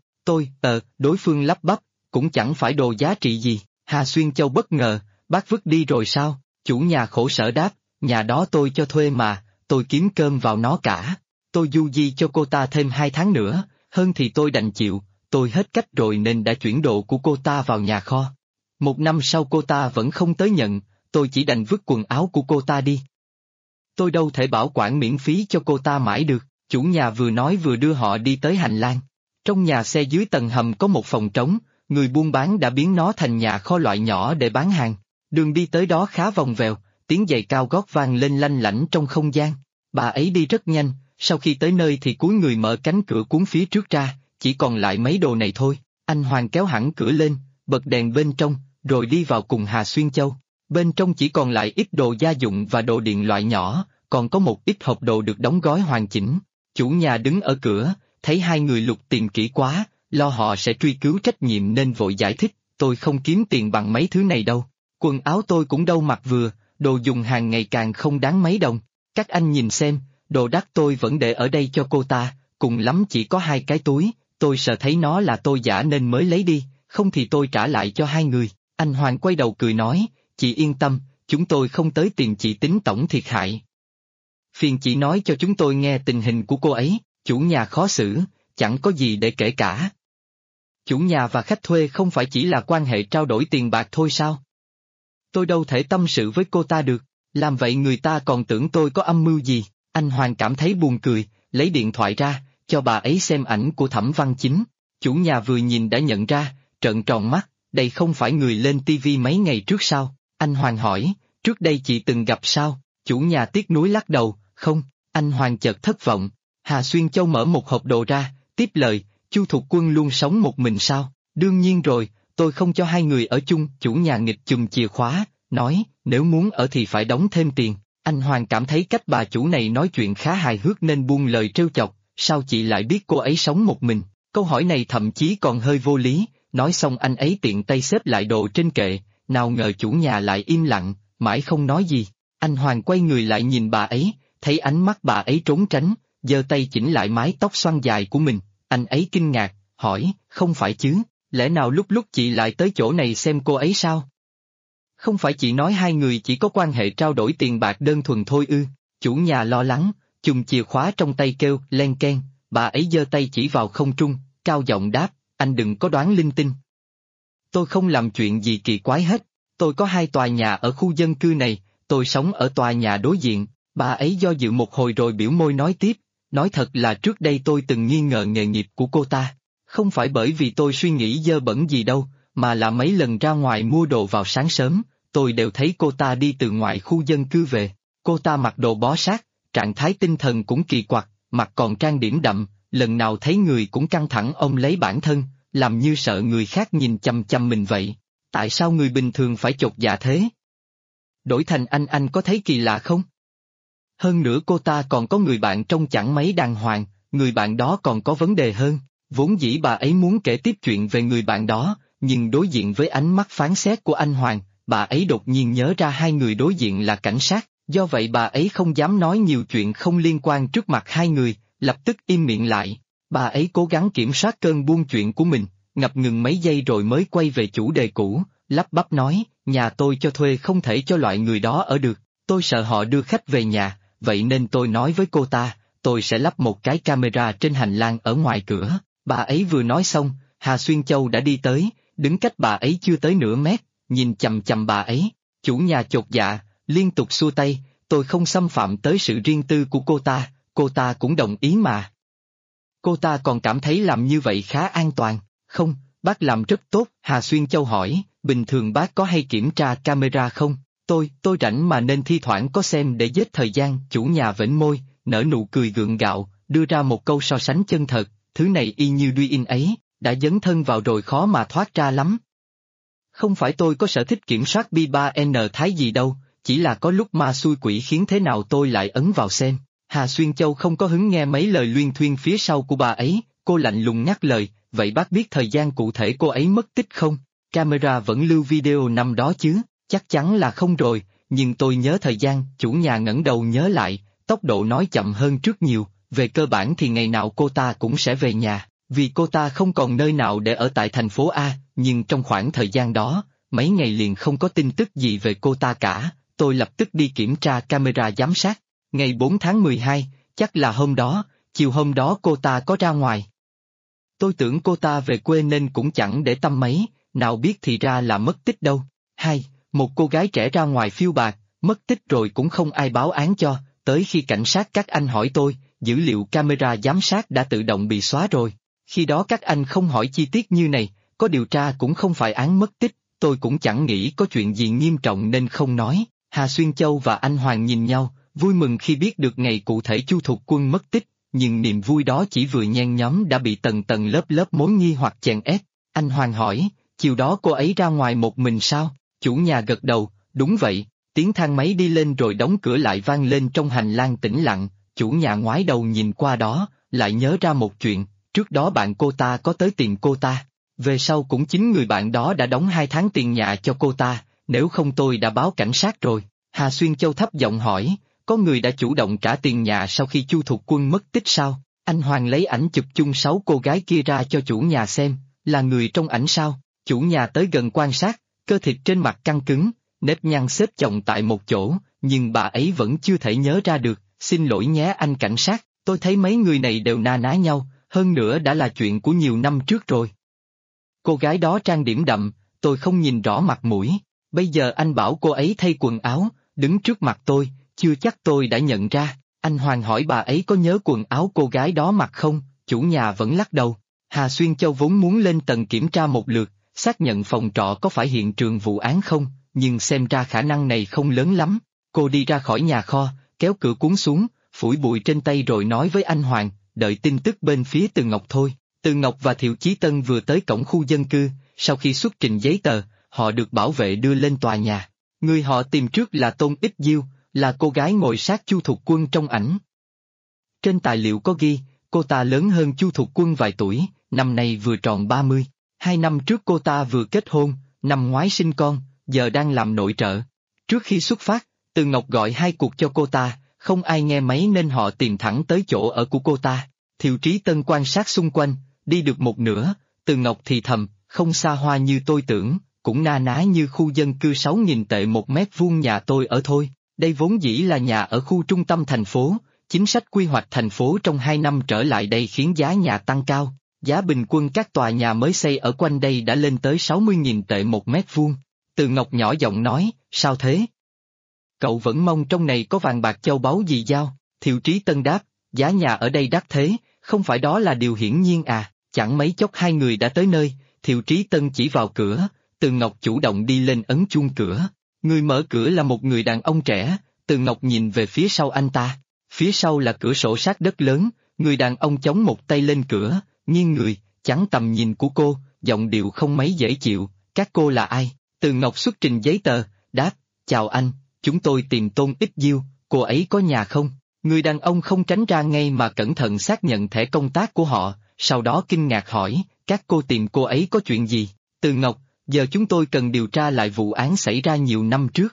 Đối phương lắp bắp, cũng chẳng phải đồ giá trị gì. Hà Xuyên Châu bất ngờ, bác vứt đi rồi sao? Chủ nhà khổ sở đáp, nhà đó tôi cho thuê mà, tôi kiếm cơm vào nó cả. Tôi du di cho cô ta thêm 2 tháng nữa, hơn thì tôi đành chịu, tôi hết cách rồi nên đã chuyển đồ của cô ta vào nhà kho. 1 năm sau cô ta vẫn không tới nhận, tôi chỉ đành vứt quần áo của cô ta đi. Tôi đâu thể bảo quản miễn phí cho cô ta mãi được, chủ nhà vừa nói vừa đưa họ đi tới hành lang. Trong nhà xe dưới tầng hầm có một phòng trống, người buôn bán đã biến nó thành nhà kho loại nhỏ để bán hàng. Đường đi tới đó khá vòng vèo, tiếng giày cao gót vang lên lanh lảnh trong không gian. Bà ấy đi rất nhanh, sau khi tới nơi thì cúi người mở cánh cửa cuốn phía trước ra, chỉ còn lại mấy đồ này thôi. Anh Hoàng kéo hẳn cửa lên, bật đèn bên trong, rồi đi vào cùng Hà Xuyên Châu. Bên trong chỉ còn lại ít đồ gia dụng và đồ điện loại nhỏ, còn có một ít hộp đồ được đóng gói hoàn chỉnh. Chủ nhà đứng ở cửa, thấy hai người lục tìm kỹ quá, lo họ sẽ truy cứu trách nhiệm nên vội giải thích, tôi không kiếm tiền bằng mấy thứ này đâu. Quần áo tôi cũng đâu mặc vừa, đồ dùng hàng ngày càng không đáng mấy đồng. Các anh nhìn xem, đồ đắt tôi vẫn để ở đây cho cô ta, cùng lắm chỉ có 2 cái túi, tôi sợ thấy nó là tôi giả nên mới lấy đi, không thì tôi trả lại cho hai người. Anh Hoàng quay đầu cười nói, chị yên tâm, chúng tôi không tới tìm chị tính tổng thiệt hại. Phiền chị nói cho chúng tôi nghe tình hình của cô ấy, chủ nhà khó xử, chẳng có gì để kể cả. Chủ nhà và khách thuê không phải chỉ là quan hệ trao đổi tiền bạc thôi sao? Tôi đâu thể tâm sự với cô ta được, làm vậy người ta còn tưởng tôi có âm mưu gì. Anh Hoàng cảm thấy buồn cười, lấy điện thoại ra, cho bà ấy xem ảnh của Thẩm Văn Chính. Chủ nhà vừa nhìn đã nhận ra, trợn tròn mắt, đây không phải người lên TV mấy ngày trước sao? Anh Hoàng hỏi, trước đây chị từng gặp sao? Chủ nhà tiếc nuối lắc đầu, không. Anh Hoàng chợt thất vọng. Hà Xuyên Châu mở một hộp đồ ra, tiếp lời, Chu Thục Quân luôn sống một mình sao? Đương nhiên rồi, tôi không cho hai người ở chung. Chủ nhà nghịch chùm chìa khóa, nói, nếu muốn ở thì phải đóng thêm tiền. Anh Hoàng cảm thấy cách bà chủ này nói chuyện khá hài hước nên buông lời trêu chọc, sao chị lại biết cô ấy sống một mình? Câu hỏi này thậm chí còn hơi vô lý, nói xong anh ấy tiện tay xếp lại đồ trên kệ, nào ngờ chủ nhà lại im lặng, mãi không nói gì. Anh Hoàng quay người lại nhìn bà ấy, thấy ánh mắt bà ấy trốn tránh, giơ tay chỉnh lại mái tóc xoăn dài của mình, anh ấy kinh ngạc, hỏi, không phải chứ, lẽ nào lúc chị lại tới chỗ này xem cô ấy sao? Không phải chị nói hai người chỉ có quan hệ trao đổi tiền bạc đơn thuần thôi ư? Chủ nhà lo lắng, chùm chìa khóa trong tay kêu, len keng, bà ấy giơ tay chỉ vào không trung, cao giọng đáp, anh đừng có đoán linh tinh. Tôi không làm chuyện gì kỳ quái hết, tôi có 2 tòa nhà ở khu dân cư này, tôi sống ở tòa nhà đối diện. Bà ấy do dự một hồi rồi biểu môi nói tiếp, nói thật là trước đây tôi từng nghi ngờ nghề nghiệp của cô ta, không phải bởi vì tôi suy nghĩ dơ bẩn gì đâu, mà là mấy lần ra ngoài mua đồ vào sáng sớm, tôi đều thấy cô ta đi từ ngoài khu dân cư về, cô ta mặc đồ bó sát, trạng thái tinh thần cũng kỳ quặc, mặt còn trang điểm đậm, lần nào thấy người cũng căng thẳng ôm lấy bản thân, làm như sợ người khác nhìn chằm chằm mình vậy. Tại sao người bình thường phải chột dạ thế? Đổi thành anh có thấy kỳ lạ không? Hơn nữa cô ta còn có người bạn trông chẳng mấy đàng hoàng, người bạn đó còn có vấn đề hơn, vốn dĩ bà ấy muốn kể tiếp chuyện về người bạn đó, nhưng đối diện với ánh mắt phán xét của anh Hoàng, bà ấy đột nhiên nhớ ra hai người đối diện là cảnh sát, do vậy bà ấy không dám nói nhiều chuyện không liên quan trước mặt hai người, lập tức im miệng lại. Bà ấy cố gắng kiểm soát cơn buôn chuyện của mình, ngập ngừng mấy giây rồi mới quay về chủ đề cũ, lắp bắp nói, nhà tôi cho thuê không thể cho loại người đó ở được, tôi sợ họ đưa khách về nhà, vậy nên tôi nói với cô ta, tôi sẽ lắp một cái camera trên hành lang ở ngoài cửa. Bà ấy vừa nói xong, Hà Xuyên Châu đã đi tới, đứng cách bà ấy chưa tới nửa mét, nhìn chằm chằm bà ấy, chủ nhà chột dạ, liên tục xua tay, tôi không xâm phạm tới sự riêng tư của cô ta cũng đồng ý mà. Cô ta còn cảm thấy làm như vậy khá an toàn, không, bác làm rất tốt. Hà Xuyên Châu hỏi, bình thường bác có hay kiểm tra camera không? Tôi rảnh mà nên thi thoảng có xem để giết thời gian. Chủ nhà vểnh môi, nở nụ cười gượng gạo, đưa ra một câu so sánh chân thật, thứ này y như Duy In ấy, đã dấn thân vào rồi khó mà thoát ra lắm. Không phải tôi có sở thích kiểm soát B3N Thái gì đâu, chỉ là có lúc ma xui quỷ khiến thế nào tôi lại ấn vào xem. Hà Xuyên Châu không có hứng nghe mấy lời luyên thuyên phía sau của bà ấy, cô lạnh lùng ngắt lời, vậy bác biết thời gian cụ thể cô ấy mất tích không? Camera vẫn lưu video năm đó chứ? Chắc chắn là không rồi, nhưng tôi nhớ thời gian. Chủ nhà ngẩng đầu nhớ lại, tốc độ nói chậm hơn trước nhiều, về cơ bản thì ngày nào cô ta cũng sẽ về nhà, vì cô ta không còn nơi nào để ở tại thành phố A, nhưng trong khoảng thời gian đó, mấy ngày liền không có tin tức gì về cô ta cả, tôi lập tức đi kiểm tra camera giám sát. Ngày 4 tháng 12, chắc là hôm đó, chiều hôm đó cô ta có ra ngoài. Tôi tưởng cô ta về quê nên cũng chẳng để tâm mấy, nào biết thì ra là mất tích đâu. Một cô gái trẻ ra ngoài phiêu bạt, mất tích rồi cũng không ai báo án cho, tới khi cảnh sát các anh hỏi tôi, dữ liệu camera giám sát đã tự động bị xóa rồi. Khi đó các anh không hỏi chi tiết như này, có điều tra cũng không phải án mất tích, tôi cũng chẳng nghĩ có chuyện gì nghiêm trọng nên không nói. Hà Xuyên Châu và anh Hoàng nhìn nhau, vui mừng khi biết được ngày cụ thể Chu Thục Quân mất tích, nhưng niềm vui đó chỉ vừa nhen nhóm đã bị tầng tầng lớp lớp mối nghi hoặc chèn ép. Anh Hoàng hỏi, chiều đó cô ấy ra ngoài một mình sao? Chủ nhà gật đầu, đúng vậy, tiếng thang máy đi lên rồi đóng cửa lại vang lên trong hành lang tĩnh lặng, chủ nhà ngoái đầu nhìn qua đó, lại nhớ ra một chuyện, trước đó bạn cô ta có tới tìm cô ta. Về sau cũng chính người bạn đó đã đóng 2 tháng tiền nhà cho cô ta, nếu không tôi đã báo cảnh sát rồi. Hà Xuyên Châu thấp giọng hỏi, có người đã chủ động trả tiền nhà sau khi Chu Thục Quân mất tích sao? Anh Hoàng lấy ảnh chụp chung 6 cô gái kia ra cho chủ nhà xem, là người trong ảnh sao? Chủ nhà tới gần quan sát, cơ thịt trên mặt căng cứng, nếp nhăn xếp chồng tại một chỗ, nhưng bà ấy vẫn chưa thể nhớ ra được, xin lỗi nhé anh cảnh sát, tôi thấy mấy người này đều na ná nhau, hơn nữa đã là chuyện của nhiều năm trước rồi. Cô gái đó trang điểm đậm, tôi không nhìn rõ mặt mũi, bây giờ anh bảo cô ấy thay quần áo, đứng trước mặt tôi, chưa chắc tôi đã nhận ra. Anh Hoàng hỏi bà ấy có nhớ quần áo cô gái đó mặc không, chủ nhà vẫn lắc đầu. Hà Xuyên Châu vốn muốn lên tầng kiểm tra một lượt, xác nhận phòng trọ có phải hiện trường vụ án không, nhưng xem ra khả năng này không lớn lắm. Cô đi ra khỏi nhà kho, kéo cửa cuốn xuống, phủi bụi trên tay rồi nói với anh Hoàng, đợi tin tức bên phía Từ Ngọc thôi. Từ Ngọc và Thiệu Chí Tân vừa tới cổng khu dân cư, sau khi xuất trình giấy tờ, họ được bảo vệ đưa lên tòa nhà. Người họ tìm trước là Tôn Ích Diêu, là cô gái ngồi sát Chu Thục Quân trong ảnh. Trên tài liệu có ghi, cô ta lớn hơn Chu Thục Quân vài tuổi, năm nay vừa tròn 30. 2 năm trước cô ta vừa kết hôn, năm ngoái sinh con, giờ đang làm nội trợ. Trước khi xuất phát, Từ Ngọc gọi 2 cuộc cho cô ta, không ai nghe máy nên họ tìm thẳng tới chỗ ở của cô ta. Thiệu Chí Tân quan sát xung quanh, đi được một nửa, Từ Ngọc thì thầm, không xa hoa như tôi tưởng, cũng na ná như khu dân cư 6.000 tệ 1 mét vuông nhà tôi ở thôi. Đây vốn dĩ là nhà ở khu trung tâm thành phố, chính sách quy hoạch thành phố trong 2 năm trở lại đây khiến giá nhà tăng cao, giá bình quân các tòa nhà mới xây ở quanh đây đã lên tới 60.000 tệ 1 mét vuông. Từ Ngọc nhỏ giọng nói, sao thế? Cậu vẫn mong trong này có vàng bạc châu báu gì giao? Thiệu Chí Tân đáp, giá nhà ở đây đắt thế, không phải đó là điều hiển nhiên à? Chẳng mấy chốc 2 người đã tới nơi, Thiệu Chí Tân chỉ vào cửa, Từ Ngọc chủ động đi lên ấn chuông cửa. Người mở cửa là một người đàn ông trẻ, Từ Ngọc nhìn về phía sau anh ta. Phía sau là cửa sổ sát đất lớn, người đàn ông chống một tay lên cửa, nghiêng người, chắn tầm nhìn của cô, giọng điệu không mấy dễ chịu, các cô là ai? Từ Ngọc xuất trình giấy tờ, đáp, chào anh, chúng tôi tìm Tôn Ích Diêu, cô ấy có nhà không? Người đàn ông không tránh ra ngay mà cẩn thận xác nhận thẻ công tác của họ, sau đó kinh ngạc hỏi, các cô tìm cô ấy có chuyện gì? Từ Ngọc, giờ chúng tôi cần điều tra lại vụ án xảy ra nhiều năm trước.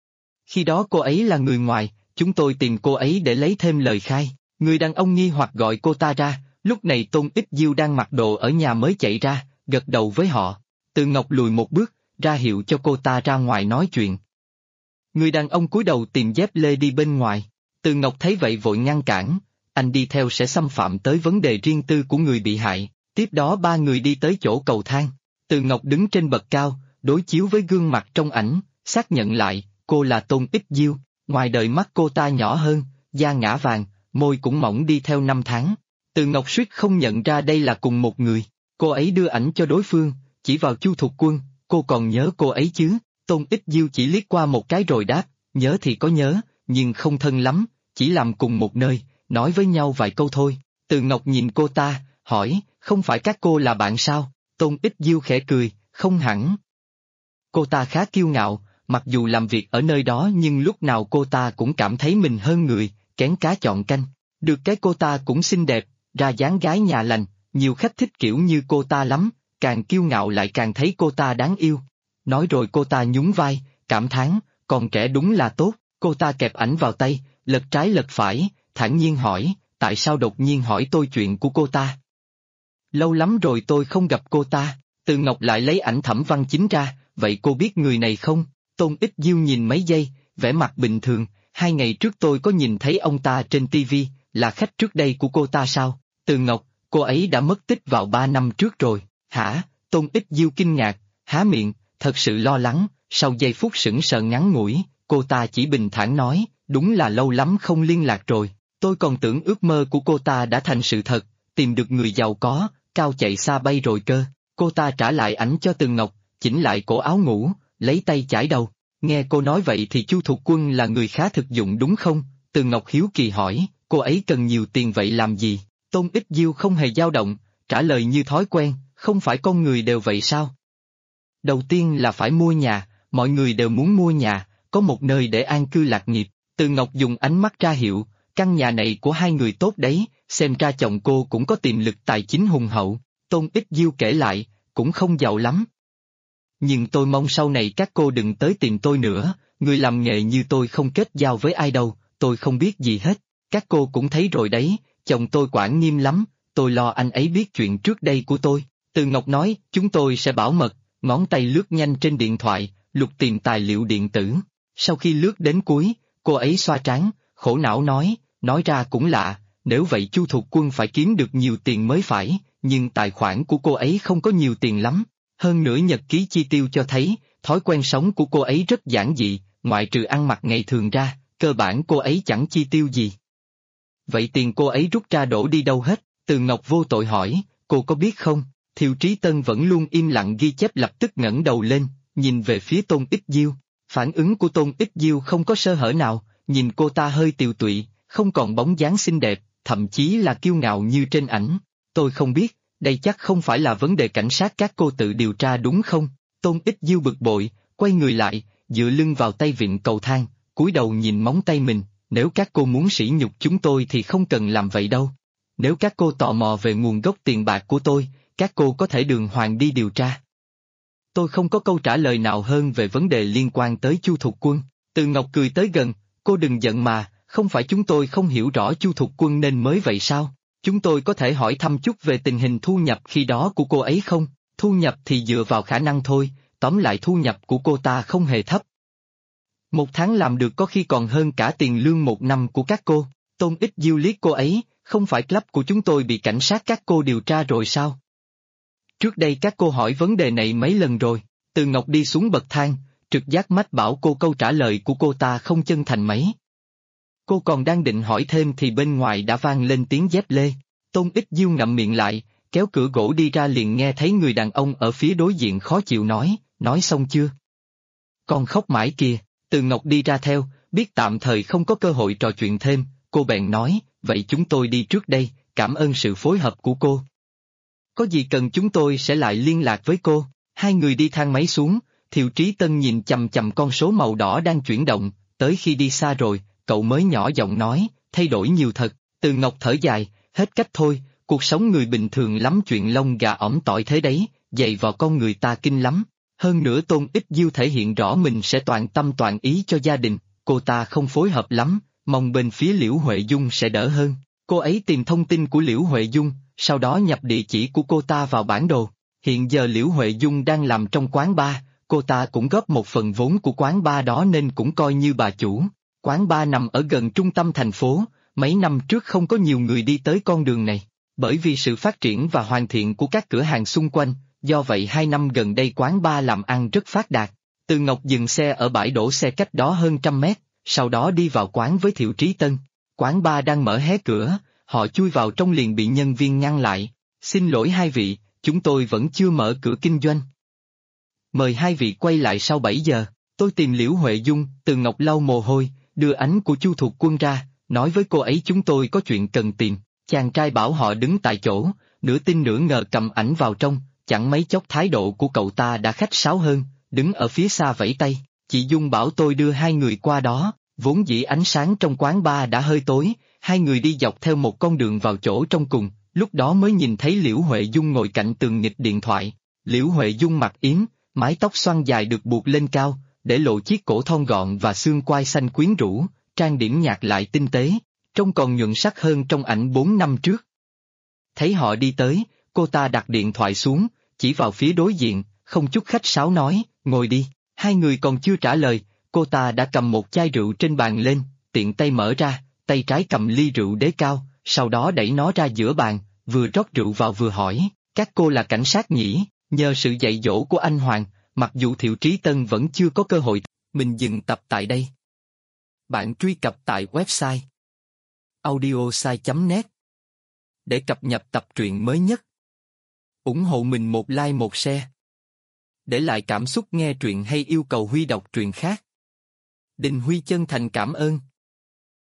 Khi đó cô ấy là người ngoài, chúng tôi tìm cô ấy để lấy thêm lời khai. Người đàn ông nghi hoặc gọi cô ta ra, lúc này Tôn Ích Diêu đang mặc đồ ở nhà mới chạy ra, gật đầu với họ. Từ Ngọc lùi một bước, ra hiệu cho cô ta ra ngoài nói chuyện. Người đàn ông cúi đầu tìm dép lê đi bên ngoài. Từ Ngọc thấy vậy vội ngăn cản, anh đi theo sẽ xâm phạm tới vấn đề riêng tư của người bị hại. Tiếp đó 3 người đi tới chỗ cầu thang. Từ Ngọc đứng trên bậc cao, đối chiếu với gương mặt trong ảnh, xác nhận lại, cô là Tôn Ích Diêu, ngoài đời mắt cô ta nhỏ hơn, da ngã vàng, môi cũng mỏng đi theo 5 tháng. Từ Ngọc suýt không nhận ra đây là cùng một người, cô ấy đưa ảnh cho đối phương, chỉ vào Chu Thục Quân, cô còn nhớ cô ấy chứ? Tôn Ích Diêu chỉ liếc qua một cái rồi đáp, nhớ thì có nhớ, nhưng không thân lắm, chỉ làm cùng một nơi, nói với nhau vài câu thôi. Từ Ngọc nhìn cô ta, hỏi, không phải các cô là bạn sao? Tôn Ích Diêu khẽ cười, không hẳn. Cô ta khá kiêu ngạo, mặc dù làm việc ở nơi đó nhưng lúc nào cô ta cũng cảm thấy mình hơn người, kén cá chọn canh. Được cái cô ta cũng xinh đẹp, ra dáng gái nhà lành, nhiều khách thích kiểu như cô ta lắm, càng kiêu ngạo lại càng thấy cô ta đáng yêu. Nói rồi cô ta nhún vai, cảm thán, còn trẻ đúng là tốt. Cô ta kẹp ảnh vào tay, lật trái lật phải, thản nhiên hỏi, tại sao đột nhiên hỏi tôi chuyện của cô ta? Lâu lắm rồi tôi không gặp cô ta. Từ Ngọc lại lấy ảnh Thẩm Văn Chính ra, vậy cô biết người này không? Tôn Ích Diêu nhìn mấy giây, vẻ mặt bình thường, 2 ngày trước tôi có nhìn thấy ông ta trên TV, là khách trước đây của cô ta sao? Từ Ngọc, cô ấy đã mất tích vào 3 năm trước rồi, hả? Tôn Ích Diêu kinh ngạc, há miệng, thật sự lo lắng, sau giây phút sững sờ ngắn ngủi, cô ta chỉ bình thản nói, đúng là lâu lắm không liên lạc rồi, tôi còn tưởng ước mơ của cô ta đã thành sự thật, tìm được người giàu có, cao chạy xa bay rồi cơ. Cô ta trả lại ảnh cho Từ Ngọc, chỉnh lại cổ áo ngủ, lấy tay chải đầu. Nghe cô nói vậy thì Chu Thục Quân là người khá thực dụng đúng không? Từ Ngọc hiếu kỳ hỏi, cô ấy cần nhiều tiền vậy làm gì? Tôn Ích Diêu không hề dao động, trả lời như thói quen, không phải con người đều vậy sao? Đầu tiên là phải mua nhà, mọi người đều muốn mua nhà, có một nơi để an cư lạc nghiệp. Từ Ngọc dùng ánh mắt ra hiệu, căn nhà này của hai người tốt đấy, xem ra chồng cô cũng có tiềm lực tài chính hùng hậu. Tôn Ích Diêu kể lại, cũng không giàu lắm. Nhưng tôi mong sau này các cô đừng tới tìm tôi nữa, người làm nghề như tôi không kết giao với ai đâu, tôi không biết gì hết. Các cô cũng thấy rồi đấy, chồng tôi quản nghiêm lắm, tôi lo anh ấy biết chuyện trước đây của tôi. Từ Ngọc nói, chúng tôi sẽ bảo mật, ngón tay lướt nhanh trên điện thoại, lục tìm tài liệu điện tử. Sau khi lướt đến cuối, cô ấy xoa trán, khổ não nói ra cũng lạ, nếu vậy Chu Thục Quân phải kiếm được nhiều tiền mới phải, nhưng tài khoản của cô ấy không có nhiều tiền lắm. Hơn nữa nhật ký chi tiêu cho thấy, thói quen sống của cô ấy rất giản dị, ngoại trừ ăn mặc ngày thường ra, cơ bản cô ấy chẳng chi tiêu gì. Vậy tiền cô ấy rút ra đổ đi đâu hết? Từ Ngọc vô tội hỏi, cô có biết không? Thiều Trí Tân vẫn luôn im lặng ghi chép lập tức ngẩng đầu lên, nhìn về phía Tôn Ích Diêu. Phản ứng của Tôn Ích Diêu không có sơ hở nào, nhìn cô ta hơi tiều tụy, không còn bóng dáng xinh đẹp, thậm chí là kiêu ngạo như trên ảnh. Tôi không biết, đây chắc không phải là vấn đề cảnh sát các cô tự điều tra đúng không? Tôn Ích Diêu bực bội, quay người lại, dựa lưng vào tay vịn cầu thang, cúi đầu nhìn móng tay mình, nếu các cô muốn sỉ nhục chúng tôi thì không cần làm vậy đâu. Nếu các cô tò mò về nguồn gốc tiền bạc của tôi, các cô có thể đường hoàng đi điều tra. Tôi không có câu trả lời nào hơn về vấn đề liên quan tới Chu Thục Quân. Từ Ngọc cười tới gần, cô đừng giận mà, không phải chúng tôi không hiểu rõ Chu Thục Quân nên mới vậy sao? Chúng tôi có thể hỏi thăm chút về tình hình thu nhập khi đó của cô ấy không? Thu nhập thì dựa vào khả năng thôi, tóm lại thu nhập của cô ta không hề thấp. 1 tháng làm được có khi còn hơn cả tiền lương 1 năm của các cô. Tôn Ích Diêu liếc cô ấy, không phải club của chúng tôi bị cảnh sát các cô điều tra rồi sao? Trước đây các cô hỏi vấn đề này mấy lần rồi. Từ Ngọc đi xuống bậc thang, trực giác mách bảo cô câu trả lời của cô ta không chân thành mấy. Cô còn đang định hỏi thêm thì bên ngoài đã vang lên tiếng dép lê. Tôn Ích Diêu ngậm miệng lại, kéo cửa gỗ đi ra liền nghe thấy người đàn ông ở phía đối diện khó chịu nói xong chưa? Con khóc mãi kìa. Từ Ngọc đi ra theo, biết tạm thời không có cơ hội trò chuyện thêm, cô bèn nói, vậy chúng tôi đi trước đây, cảm ơn sự phối hợp của cô. Có gì cần chúng tôi sẽ lại liên lạc với cô. Hai người đi thang máy xuống, Thiệu Trí Tân nhìn chằm chằm con số màu đỏ đang chuyển động, tới khi đi xa rồi, cậu mới nhỏ giọng nói, thay đổi nhiều thật. Từ Ngọc thở dài, hết cách thôi, cuộc sống người bình thường lắm chuyện lông gà ỏm tỏi thế đấy, dày vào con người ta kinh lắm. Hơn nữa Tôn Ích Diêu thể hiện rõ mình sẽ toàn tâm toàn ý cho gia đình, cô ta không phối hợp lắm, mong bên phía Liễu Huệ Dung sẽ đỡ hơn. Cô ấy tìm thông tin của Liễu Huệ Dung, sau đó nhập địa chỉ của cô ta vào bản đồ. Hiện giờ Liễu Huệ Dung đang làm trong quán bar, cô ta cũng góp một phần vốn của quán bar đó nên cũng coi như bà chủ. Quán bar nằm ở gần trung tâm thành phố, mấy năm trước không có nhiều người đi tới con đường này. Bởi vì sự phát triển và hoàn thiện của các cửa hàng xung quanh, do vậy 2 năm gần đây quán bar làm ăn rất phát đạt. Từ Ngọc dừng xe ở bãi đổ xe cách đó hơn 100 mét, sau đó đi vào quán với Thiệu Trí Tân. Quán bar đang mở hé cửa, họ chui vào trong liền bị nhân viên ngăn lại. Xin lỗi hai vị, chúng tôi vẫn chưa mở cửa kinh doanh. Mời hai vị quay lại sau 7 giờ, tôi tìm Liễu Huệ Dung. Từ Ngọc lau mồ hôi, đưa ảnh của Chu Thục Quân ra, nói với cô ấy chúng tôi có chuyện cần tìm. Chàng trai bảo họ đứng tại chỗ, nửa tin nửa ngờ cầm ảnh vào trong, chẳng mấy chốc thái độ của cậu ta đã khách sáo hơn, đứng ở phía xa vẫy tay. Chị Dung bảo tôi đưa hai người qua đó, vốn dĩ ánh sáng trong quán bar đã hơi tối, hai người đi dọc theo một con đường vào chỗ trong cùng, lúc đó mới nhìn thấy Liễu Huệ Dung ngồi cạnh tường nghịch điện thoại. Liễu Huệ Dung mặc yếm, mái tóc xoăn dài được buộc lên cao, để lộ chiếc cổ thon gọn và xương quai xanh quyến rũ, trang điểm nhạt lại tinh tế, trông còn nhuận sắc hơn trong ảnh 4 năm trước. Thấy họ đi tới, cô ta đặt điện thoại xuống, chỉ vào phía đối diện, không chút khách sáo nói, ngồi đi. Hai người còn chưa trả lời, cô ta đã cầm một chai rượu trên bàn lên, tiện tay mở ra, tay trái cầm ly rượu đế cao, sau đó đẩy nó ra giữa bàn, vừa rót rượu vào vừa hỏi, các cô là cảnh sát nhỉ? Nhờ sự dạy dỗ của anh Hoàng, mặc dù Thiệu Trí Tân vẫn chưa có cơ hội, mình dừng tập tại đây. Bạn truy cập tại website audiosai.net để cập nhật tập truyện mới nhất. Ủng hộ mình một like một share. Để lại cảm xúc nghe truyện hay yêu cầu Huy đọc truyện khác. Đình Huy chân thành cảm ơn.